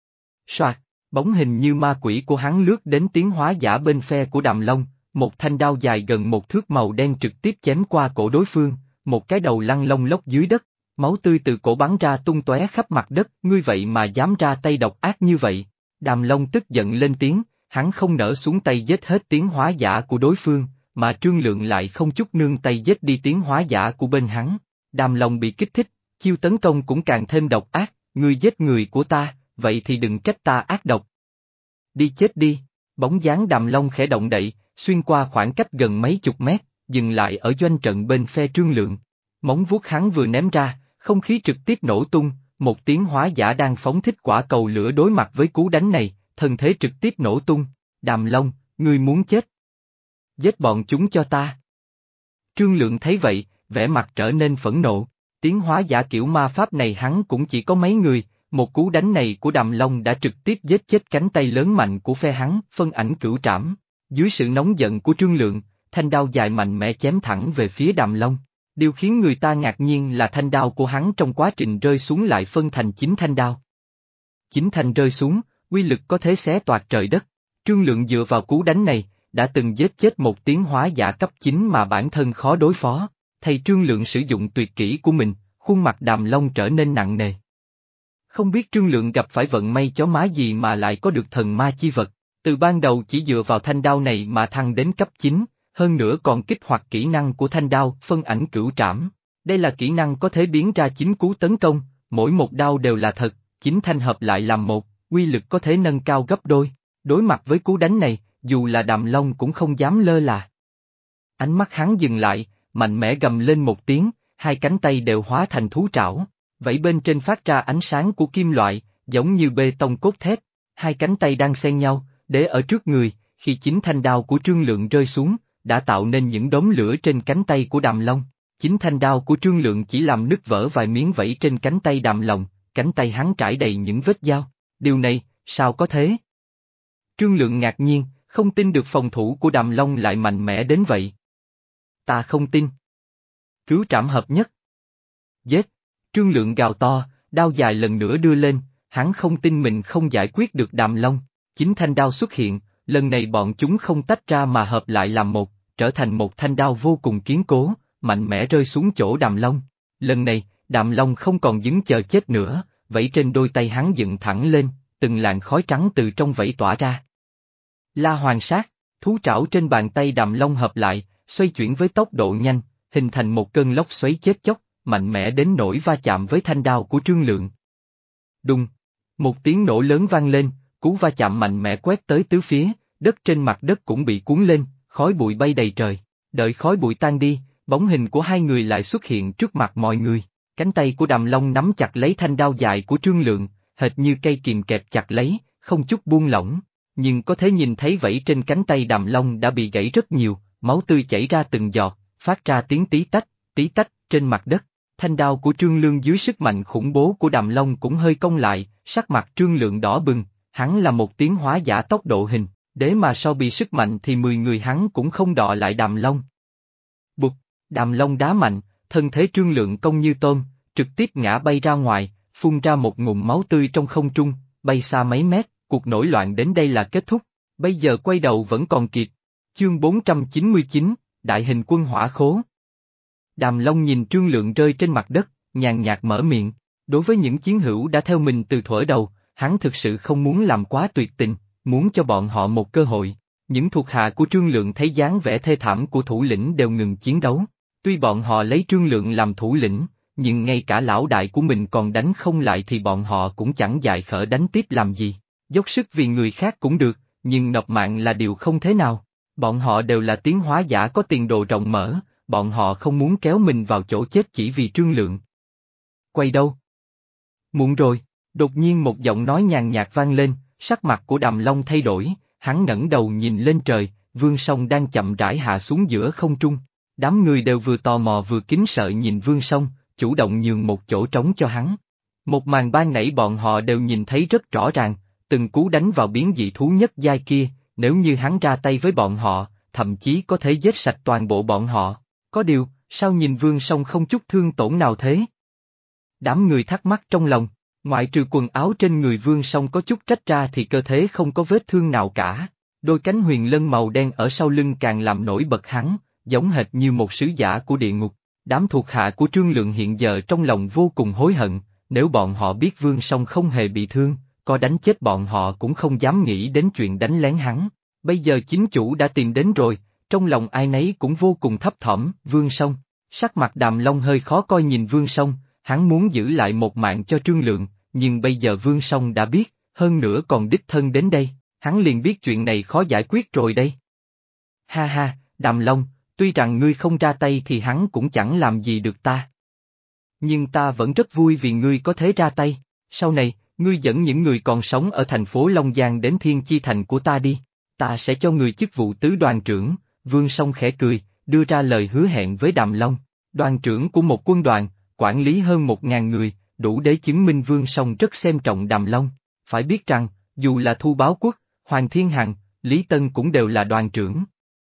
S1: Soạt, bóng hình như ma quỷ của hắn lướt đến tiến hóa giả bên phe của Đàm Long, một thanh đao dài gần một thước màu đen trực tiếp chém qua cổ đối phương, một cái đầu lăn lông lốc dưới đất, máu tươi từ cổ bắn ra tung tóe khắp mặt đất, ngươi vậy mà dám ra tay độc ác như vậy. Đàm Long tức giận lên tiếng, hắn không nỡ xuống tay giết hết tiến hóa giả của đối phương, mà Trương Lượng lại không chút nương tay giết đi tiến hóa giả của bên hắn. Đàm Long bị kích thích, chiêu tấn công cũng càng thêm độc ác, ngươi giết người của ta, vậy thì đừng trách ta ác độc. Đi chết đi, bóng dáng Đàm Long khẽ động đậy, xuyên qua khoảng cách gần mấy chục mét, dừng lại ở doanh trận bên phe Trương Lượng. Móng vuốt hắn vừa ném ra, không khí trực tiếp nổ tung, một tiếng hóa giả đang phóng thích quả cầu lửa đối mặt với cú đánh này, thân thế trực tiếp nổ tung. Đàm Long, ngươi muốn chết? Giết bọn chúng cho ta. Trương Lượng thấy vậy, vẻ mặt trở nên phẫn nộ. Tiến hóa giả kiểu ma pháp này hắn cũng chỉ có mấy người, một cú đánh này của Đàm Long đã trực tiếp giết chết cánh tay lớn mạnh của phe hắn, phân ảnh cửu trảm. Dưới sự nóng giận của Trương Lượng, thanh đao dài mạnh mẽ chém thẳng về phía Đàm Long. Điều khiến người ta ngạc nhiên là thanh đao của hắn trong quá trình rơi xuống lại phân thành chín thanh đao. Chín thanh rơi xuống, uy lực có thể xé toạc trời đất. Trương Lượng dựa vào cú đánh này, đã từng giết chết một tiến hóa giả cấp chín mà bản thân khó đối phó. Thầy Trương Lượng sử dụng tuyệt kỹ của mình, khuôn mặt Đàm Long trở nên nặng nề. Không biết Trương Lượng gặp phải vận may chó má gì mà lại có được thần ma chi vật, từ ban đầu chỉ dựa vào thanh đao này mà thăng đến cấp chín, hơn nữa còn kích hoạt kỹ năng của thanh đao, phân ảnh cửu trảm. Đây là kỹ năng có thể biến ra chín cú tấn công, mỗi một đao đều là thật, chín thanh hợp lại làm một, uy lực có thể nâng cao gấp đôi. Đối mặt với cú đánh này, dù là Đàm Long cũng không dám lơ là. Ánh mắt hắn dừng lại, mạnh mẽ gầm lên một tiếng, hai cánh tay đều hóa thành thú trảo, vảy bên trên phát ra ánh sáng của kim loại, giống như bê tông cốt thép, hai cánh tay đang xen nhau, để ở trước người, khi chín thanh đao của Trương Lượng rơi xuống, đã tạo nên những đốm lửa trên cánh tay của Đàm Long. Chín thanh đao của Trương Lượng chỉ làm nứt vỡ vài miếng vảy trên cánh tay Đàm Long, cánh tay hắn trải đầy những vết dao, điều này, sao có thế? Trương Lượng ngạc nhiên, không tin được phòng thủ của Đàm Long lại mạnh mẽ đến vậy. Ta không tin. Cứu trảm hợp nhất. Giết, Trương Lượng gào to, đao dài lần nữa đưa lên, hắn không tin mình không giải quyết được Đàm Long. Chín thanh đao xuất hiện, lần này bọn chúng không tách ra mà hợp lại làm một, trở thành một thanh đao vô cùng kiên cố, mạnh mẽ rơi xuống chỗ Đàm Long. Lần này, Đàm Long không còn đứng chờ chết nữa, vẫy trên đôi tay hắn dựng thẳng lên, từng làn khói trắng từ trong vẫy tỏa ra. La Hoàng Sát, thú trảo trên bàn tay Đàm Long hợp lại, xoay chuyển với tốc độ nhanh, hình thành một cơn lốc xoáy chết chóc, mạnh mẽ đến nỗi va chạm với thanh đao của Trương Lượng. Đùng, một tiếng nổ lớn vang lên, cú va chạm mạnh mẽ quét tới tứ phía, đất trên mặt đất cũng bị cuốn lên, khói bụi bay đầy trời. Đợi khói bụi tan đi, bóng hình của hai người lại xuất hiện trước mặt mọi người. Cánh tay của Đàm Long nắm chặt lấy thanh đao dài của Trương Lượng, hệt như cây kìm kẹp chặt lấy, không chút buông lỏng. Nhưng có thể nhìn thấy vảy trên cánh tay Đàm Long đã bị gãy rất nhiều, máu tươi chảy ra từng giọt, phát ra tiếng tí tách, tí tách trên mặt đất. Thanh đao của Trương Lương dưới sức mạnh khủng bố của Đàm Long cũng hơi cong lại, sắc mặt Trương Lượng đỏ bừng. Hắn là một tiến hóa giả tốc độ hình, để mà so bị sức mạnh thì mười người hắn cũng không đọ lại Đàm Long. Bụt, Đàm Long đá mạnh, thân thế Trương Lượng cong như tôm, trực tiếp ngã bay ra ngoài, phun ra một ngụm máu tươi trong không trung, bay xa mấy mét, cuộc nổi loạn đến đây là kết thúc, bây giờ quay đầu vẫn còn kịp. Chương bốn trăm chín mươi chín, Đại hình quân hỏa khố. Đàm Long nhìn Trương Lượng rơi trên mặt đất, nhàn nhạt mở miệng, đối với những chiến hữu đã theo mình từ thuở đầu, hắn thực sự không muốn làm quá tuyệt tình, muốn cho bọn họ một cơ hội. Những thuộc hạ của Trương Lượng thấy dáng vẻ thê thảm của thủ lĩnh đều ngừng chiến đấu. Tuy bọn họ lấy Trương Lượng làm thủ lĩnh, nhưng ngay cả lão đại của mình còn đánh không lại thì bọn họ cũng chẳng dại khởi đánh tiếp làm gì. Dốc sức vì người khác cũng được, nhưng nộp mạng là điều không thế nào. Bọn họ đều là tiến hóa giả có tiền đồ rộng mở, bọn họ không muốn kéo mình vào chỗ chết chỉ vì Trương Lượng. Quay đâu? Muộn rồi, đột nhiên một giọng nói nhàn nhạt vang lên, sắc mặt của Đàm Long thay đổi, hắn ngẩng đầu nhìn lên trời, Vương Song đang chậm rãi hạ xuống giữa không trung. Đám người đều vừa tò mò vừa kính sợ nhìn Vương Song, chủ động nhường một chỗ trống cho hắn. Một màn ban nãy bọn họ đều nhìn thấy rất rõ ràng, từng cú đánh vào biến dị thú nhất giai kia, nếu như hắn ra tay với bọn họ, thậm chí có thể giết sạch toàn bộ bọn họ. Có điều, sao nhìn Vương Song không chút thương tổn nào thế? Đám người thắc mắc trong lòng, ngoại trừ quần áo trên người Vương Song có chút rách ra thì cơ thể không có vết thương nào cả. Đôi cánh huyền lân màu đen ở sau lưng càng làm nổi bật hắn, giống hệt như một sứ giả của địa ngục. Đám thuộc hạ của Trương Lượng hiện giờ trong lòng vô cùng hối hận, nếu bọn họ biết Vương Song không hề bị thương, có đánh chết bọn họ cũng không dám nghĩ đến chuyện đánh lén hắn. Bây giờ chính chủ đã tìm đến rồi, trong lòng ai nấy cũng vô cùng thấp thỏm. Vương Song, sắc mặt Đàm Long hơi khó coi nhìn Vương Song, hắn muốn giữ lại một mạng cho Trương Lượng, nhưng bây giờ Vương Song đã biết, hơn nữa còn đích thân đến đây, hắn liền biết chuyện này khó giải quyết rồi đây. Ha ha, Đàm Long, tuy rằng ngươi không ra tay thì hắn cũng chẳng làm gì được ta. Nhưng ta vẫn rất vui vì ngươi có thể ra tay, sau này, ngươi dẫn những người còn sống ở thành phố Long Giang đến Thiên Chi Thành của ta đi, ta sẽ cho người chức vụ tứ đoàn trưởng. Vương Song khẽ cười, đưa ra lời hứa hẹn với Đàm Long, đoàn trưởng của một quân đoàn, quản lý hơn một ngàn người, đủ để chứng minh Vương Song rất xem trọng Đàm Long. Phải biết rằng, dù là Thu Báo Quốc, Hoàng Thiên Hằng, Lý Tân cũng đều là đoàn trưởng.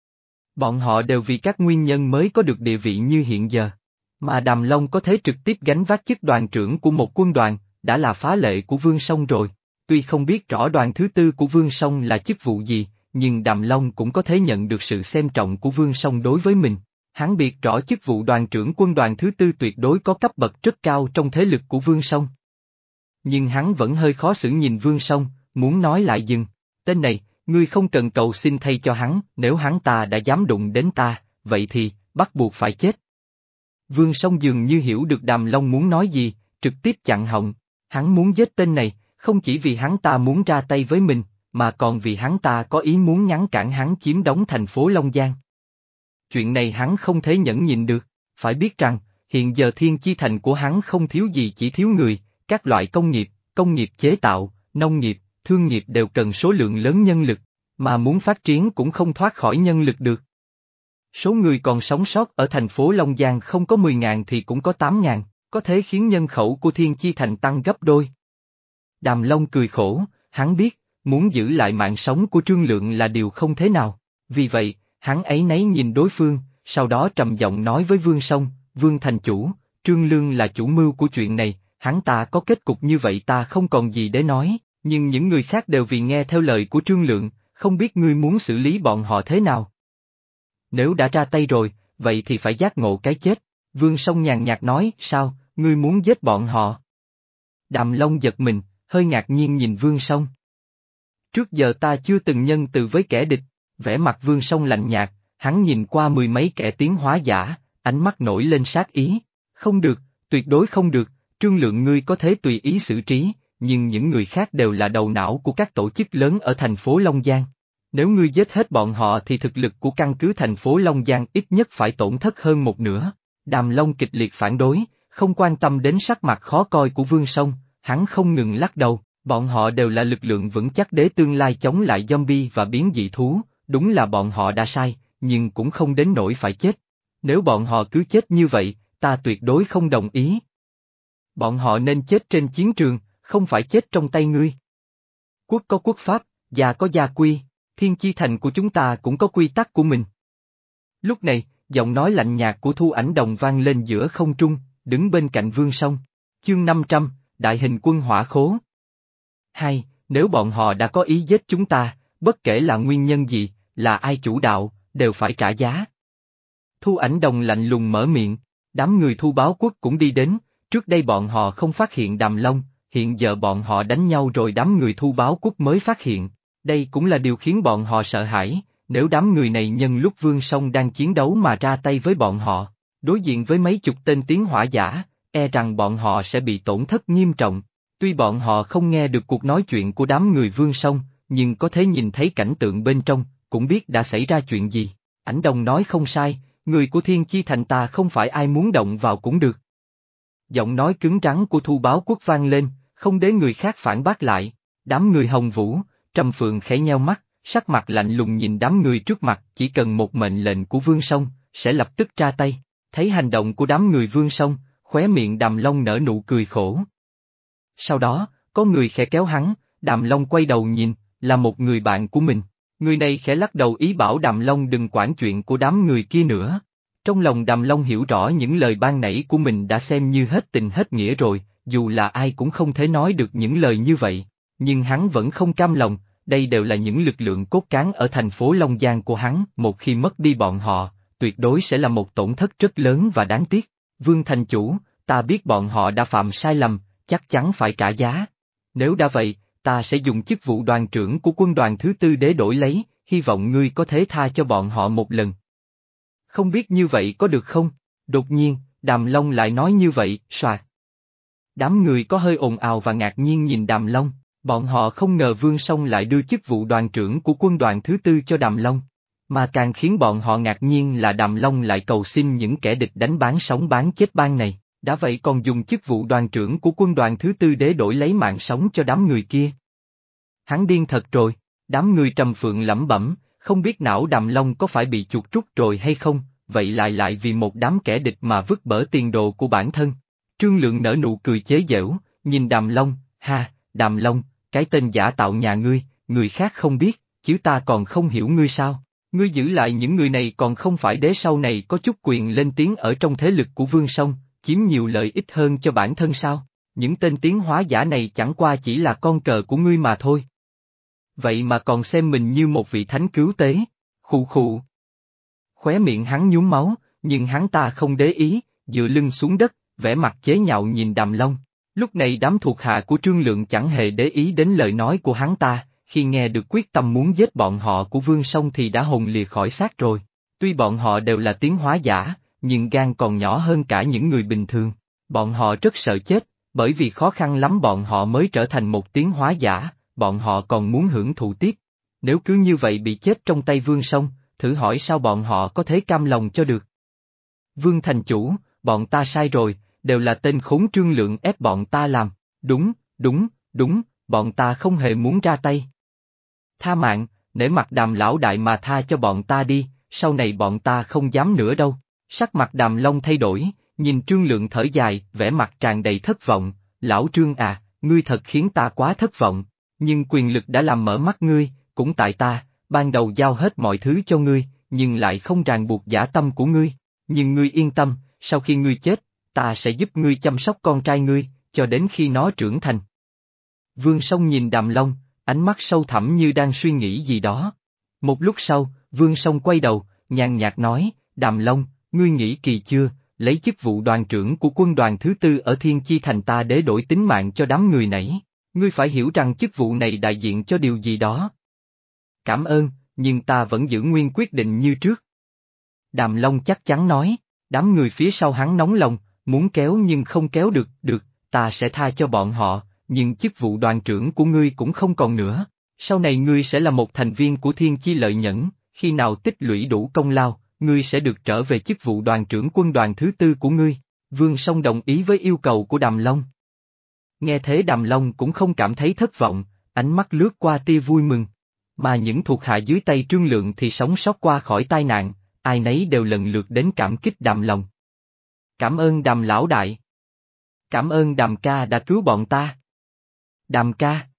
S1: Bọn họ đều vì các nguyên nhân mới có được địa vị như hiện giờ. Mà Đàm Long có thể trực tiếp gánh vác chức đoàn trưởng của một quân đoàn, đã là phá lệ của Vương Song rồi. Tuy không biết rõ đoàn thứ tư của Vương Song là chức vụ gì, nhưng Đàm Long cũng có thể nhận được sự xem trọng của Vương Song đối với mình. Hắn biết rõ chức vụ đoàn trưởng quân đoàn thứ tư tuyệt đối có cấp bậc rất cao trong thế lực của Vương Song. Nhưng hắn vẫn hơi khó xử nhìn Vương Song, muốn nói lại dừng. Tên này, ngươi không cần cầu xin thay cho hắn, nếu hắn ta đã dám đụng đến ta, vậy thì, bắt buộc phải chết. Vương Song dường như hiểu được Đàm Long muốn nói gì, trực tiếp chặn họng. Hắn muốn giết tên này, không chỉ vì hắn ta muốn ra tay với mình, mà còn vì hắn ta có ý muốn ngăn cản hắn chiếm đóng thành phố Long Giang. Chuyện này hắn không thể nhẫn nhịn được, phải biết rằng, hiện giờ Thiên Chi Thành của hắn không thiếu gì chỉ thiếu người, các loại công nghiệp, công nghiệp chế tạo, nông nghiệp, thương nghiệp đều cần số lượng lớn nhân lực, mà muốn phát triển cũng không thoát khỏi nhân lực được. Số người còn sống sót ở thành phố Long Giang không có mười ngàn thì cũng có tám ngàn, có thể khiến nhân khẩu của Thiên Chi Thành tăng gấp đôi. Đàm Long cười khổ, hắn biết, muốn giữ lại mạng sống của Trương Lượng là điều không thế nào, vì vậy, hắn áy náy nhìn đối phương, sau đó trầm giọng nói với Vương Song, Vương thành chủ, Trương Lương là chủ mưu của chuyện này, hắn ta có kết cục như vậy ta không còn gì để nói, nhưng những người khác đều vì nghe theo lời của Trương Lượng, không biết ngươi muốn xử lý bọn họ thế nào. Nếu đã ra tay rồi, vậy thì phải giác ngộ cái chết. Vương Song nhàn nhạt nói, sao, ngươi muốn giết bọn họ? Đàm Long giật mình, hơi ngạc nhiên nhìn Vương Song. Trước giờ ta chưa từng nhân từ với kẻ địch, vẻ mặt Vương Song lạnh nhạt, hắn nhìn qua mười mấy kẻ tiến hóa giả, ánh mắt nổi lên sát ý. Không được, tuyệt đối không được, Trương Lượng ngươi có thể tùy ý xử trí, nhưng những người khác đều là đầu não của các tổ chức lớn ở thành phố Long Giang. Nếu ngươi giết hết bọn họ thì thực lực của căn cứ thành phố Long Giang ít nhất phải tổn thất hơn một nửa. Đàm Long kịch liệt phản đối, không quan tâm đến sắc mặt khó coi của Vương Song, hắn không ngừng lắc đầu, bọn họ đều là lực lượng vững chắc để tương lai chống lại zombie và biến dị thú, đúng là bọn họ đã sai, nhưng cũng không đến nỗi phải chết. Nếu bọn họ cứ chết như vậy, ta tuyệt đối không đồng ý. Bọn họ nên chết trên chiến trường, không phải chết trong tay ngươi. Quốc có quốc pháp, gia có gia quy, Thiên Chi Thành của chúng ta cũng có quy tắc của mình. Lúc này, giọng nói lạnh nhạt của Thu Ảnh Đồng vang lên giữa không trung, đứng bên cạnh Vương Song. Chương năm trăm, Đại hình quân hỏa khố. Hai, nếu bọn họ đã có ý giết chúng ta, bất kể là nguyên nhân gì, là ai chủ đạo, đều phải trả giá. Thu Ảnh Đồng lạnh lùng mở miệng, đám người Thu Báo Quốc cũng đi đến, trước đây bọn họ không phát hiện Đàm Long, hiện giờ bọn họ đánh nhau rồi đám người Thu Báo Quốc mới phát hiện. Đây cũng là điều khiến bọn họ sợ hãi, nếu đám người này nhân lúc Vương Song đang chiến đấu mà ra tay với bọn họ, đối diện với mấy chục tên tiến hỏa giả, e rằng bọn họ sẽ bị tổn thất nghiêm trọng. Tuy bọn họ không nghe được cuộc nói chuyện của đám người Vương Song, nhưng có thể nhìn thấy cảnh tượng bên trong, cũng biết đã xảy ra chuyện gì. Ảnh Đồng nói không sai, người của Thiên Chi Thành ta không phải ai muốn động vào cũng được. Giọng nói cứng rắn của Thu Báo Quốc vang lên, không để người khác phản bác lại. Đám người Hồng Vũ, Trầm Phượng khẽ nheo mắt, sắc mặt lạnh lùng nhìn đám người trước mặt, chỉ cần một mệnh lệnh của Vương Song, sẽ lập tức ra tay. Thấy hành động của đám người Vương Song, khóe miệng Đàm Long nở nụ cười khổ. Sau đó, có người khẽ kéo hắn, Đàm Long quay đầu nhìn, là một người bạn của mình. Người này khẽ lắc đầu ý bảo Đàm Long đừng quản chuyện của đám người kia nữa. Trong lòng Đàm Long hiểu rõ những lời ban nãy của mình đã xem như hết tình hết nghĩa rồi, dù là ai cũng không thể nói được những lời như vậy. Nhưng hắn vẫn không cam lòng, đây đều là những lực lượng cốt cán ở thành phố Long Giang của hắn, một khi mất đi bọn họ, tuyệt đối sẽ là một tổn thất rất lớn và đáng tiếc. Vương thành chủ, ta biết bọn họ đã phạm sai lầm, chắc chắn phải trả giá. Nếu đã vậy, ta sẽ dùng chức vụ đoàn trưởng của quân đoàn thứ tư để đổi lấy, hy vọng ngươi có thể tha cho bọn họ một lần. Không biết như vậy có được không? Đột nhiên, Đàm Long lại nói như vậy, soạt. Đám người có hơi ồn ào và ngạc nhiên nhìn Đàm Long, bọn họ không ngờ Vương Song lại đưa chức vụ đoàn trưởng của quân đoàn thứ tư cho Đàm Long. Mà càng khiến bọn họ ngạc nhiên là Đàm Long lại cầu xin những kẻ địch đánh bán sống bán chết bang này, đã vậy còn dùng chức vụ đoàn trưởng của quân đoàn thứ tư để đổi lấy mạng sống cho đám người kia. Hắn điên thật rồi, đám người Trầm Phượng lẩm bẩm, không biết não Đàm Long có phải bị chuột rút rồi hay không, vậy lại lại vì một đám kẻ địch mà vứt bỡ tiền đồ của bản thân. Trương Lượng nở nụ cười chế giễu, nhìn Đàm Long, ha, Đàm Long, cái tên giả tạo nhà ngươi, người khác không biết, chứ ta còn không hiểu ngươi sao? Ngươi giữ lại những người này còn không phải để sau này có chút quyền lên tiếng ở trong thế lực của Vương Song, chiếm nhiều lợi ích hơn cho bản thân sao? Những tên tiến hóa giả này chẳng qua chỉ là con cờ của ngươi mà thôi. Vậy mà còn xem mình như một vị thánh cứu tế, khụ khụ. Khóe miệng hắn nhuốm máu, nhưng hắn ta không để ý, dựa lưng xuống đất, vẻ mặt chế nhạo nhìn Đàm Long. Lúc này đám thuộc hạ của Trương Lượng chẳng hề để ý đến lời nói của hắn ta, khi nghe được quyết tâm muốn giết bọn họ của Vương Song thì đã hồn lìa khỏi xác rồi. Tuy bọn họ đều là tiến hóa giả, nhưng gan còn nhỏ hơn cả những người bình thường. Bọn họ rất sợ chết, bởi vì khó khăn lắm bọn họ mới trở thành một tiến hóa giả, bọn họ còn muốn hưởng thụ tiếp. Nếu cứ như vậy bị chết trong tay Vương Song, thử hỏi sao bọn họ có thể cam lòng cho được. Vương thành chủ, bọn ta sai rồi, đều là tên khốn Trương Lượng ép bọn ta làm, đúng, đúng, đúng, bọn ta không hề muốn ra tay. Tha mạng, nể mặt Đàm lão đại mà tha cho bọn ta đi, sau này bọn ta không dám nữa đâu. Sắc mặt Đàm Long thay đổi, nhìn Trương Lượng thở dài, vẻ mặt tràn đầy thất vọng, lão Trương à, ngươi thật khiến ta quá thất vọng, nhưng quyền lực đã làm mở mắt ngươi, cũng tại ta, ban đầu giao hết mọi thứ cho ngươi, nhưng lại không ràng buộc dã tâm của ngươi, nhưng ngươi yên tâm, sau khi ngươi chết, ta sẽ giúp ngươi chăm sóc con trai ngươi, cho đến khi nó trưởng thành. Vương Song nhìn Đàm Long, ánh mắt sâu thẳm như đang suy nghĩ gì đó. Một lúc sau, Vương Song quay đầu, nhàn nhạt nói, Đàm Long, ngươi nghĩ kỳ chưa, lấy chức vụ đoàn trưởng của quân đoàn thứ tư ở Thiên Chi Thành ta để đổi tính mạng cho đám người nãy, ngươi phải hiểu rằng chức vụ này đại diện cho điều gì đó. Cảm ơn, nhưng ta vẫn giữ nguyên quyết định như trước. Đàm Long chắc chắn nói, đám người phía sau hắn nóng lòng, muốn kéo nhưng không kéo được, được, ta sẽ tha cho bọn họ, nhưng chức vụ đoàn trưởng của ngươi cũng không còn nữa, sau này ngươi sẽ là một thành viên của Thiên Chi Lợi Nhẫn, khi nào tích lũy đủ công lao, ngươi sẽ được trở về chức vụ đoàn trưởng quân đoàn thứ tư của ngươi. Vương Song đồng ý với yêu cầu của Đàm Long. Nghe thế Đàm Long cũng không cảm thấy thất vọng, ánh mắt lướt qua tia vui mừng. Mà những thuộc hạ dưới tay Trương Lượng thì sống sót qua khỏi tai nạn, ai nấy đều lần lượt đến cảm kích Đàm Long. Cảm ơn Đàm lão đại. Cảm ơn Đàm ca đã cứu bọn ta. Đàm ca.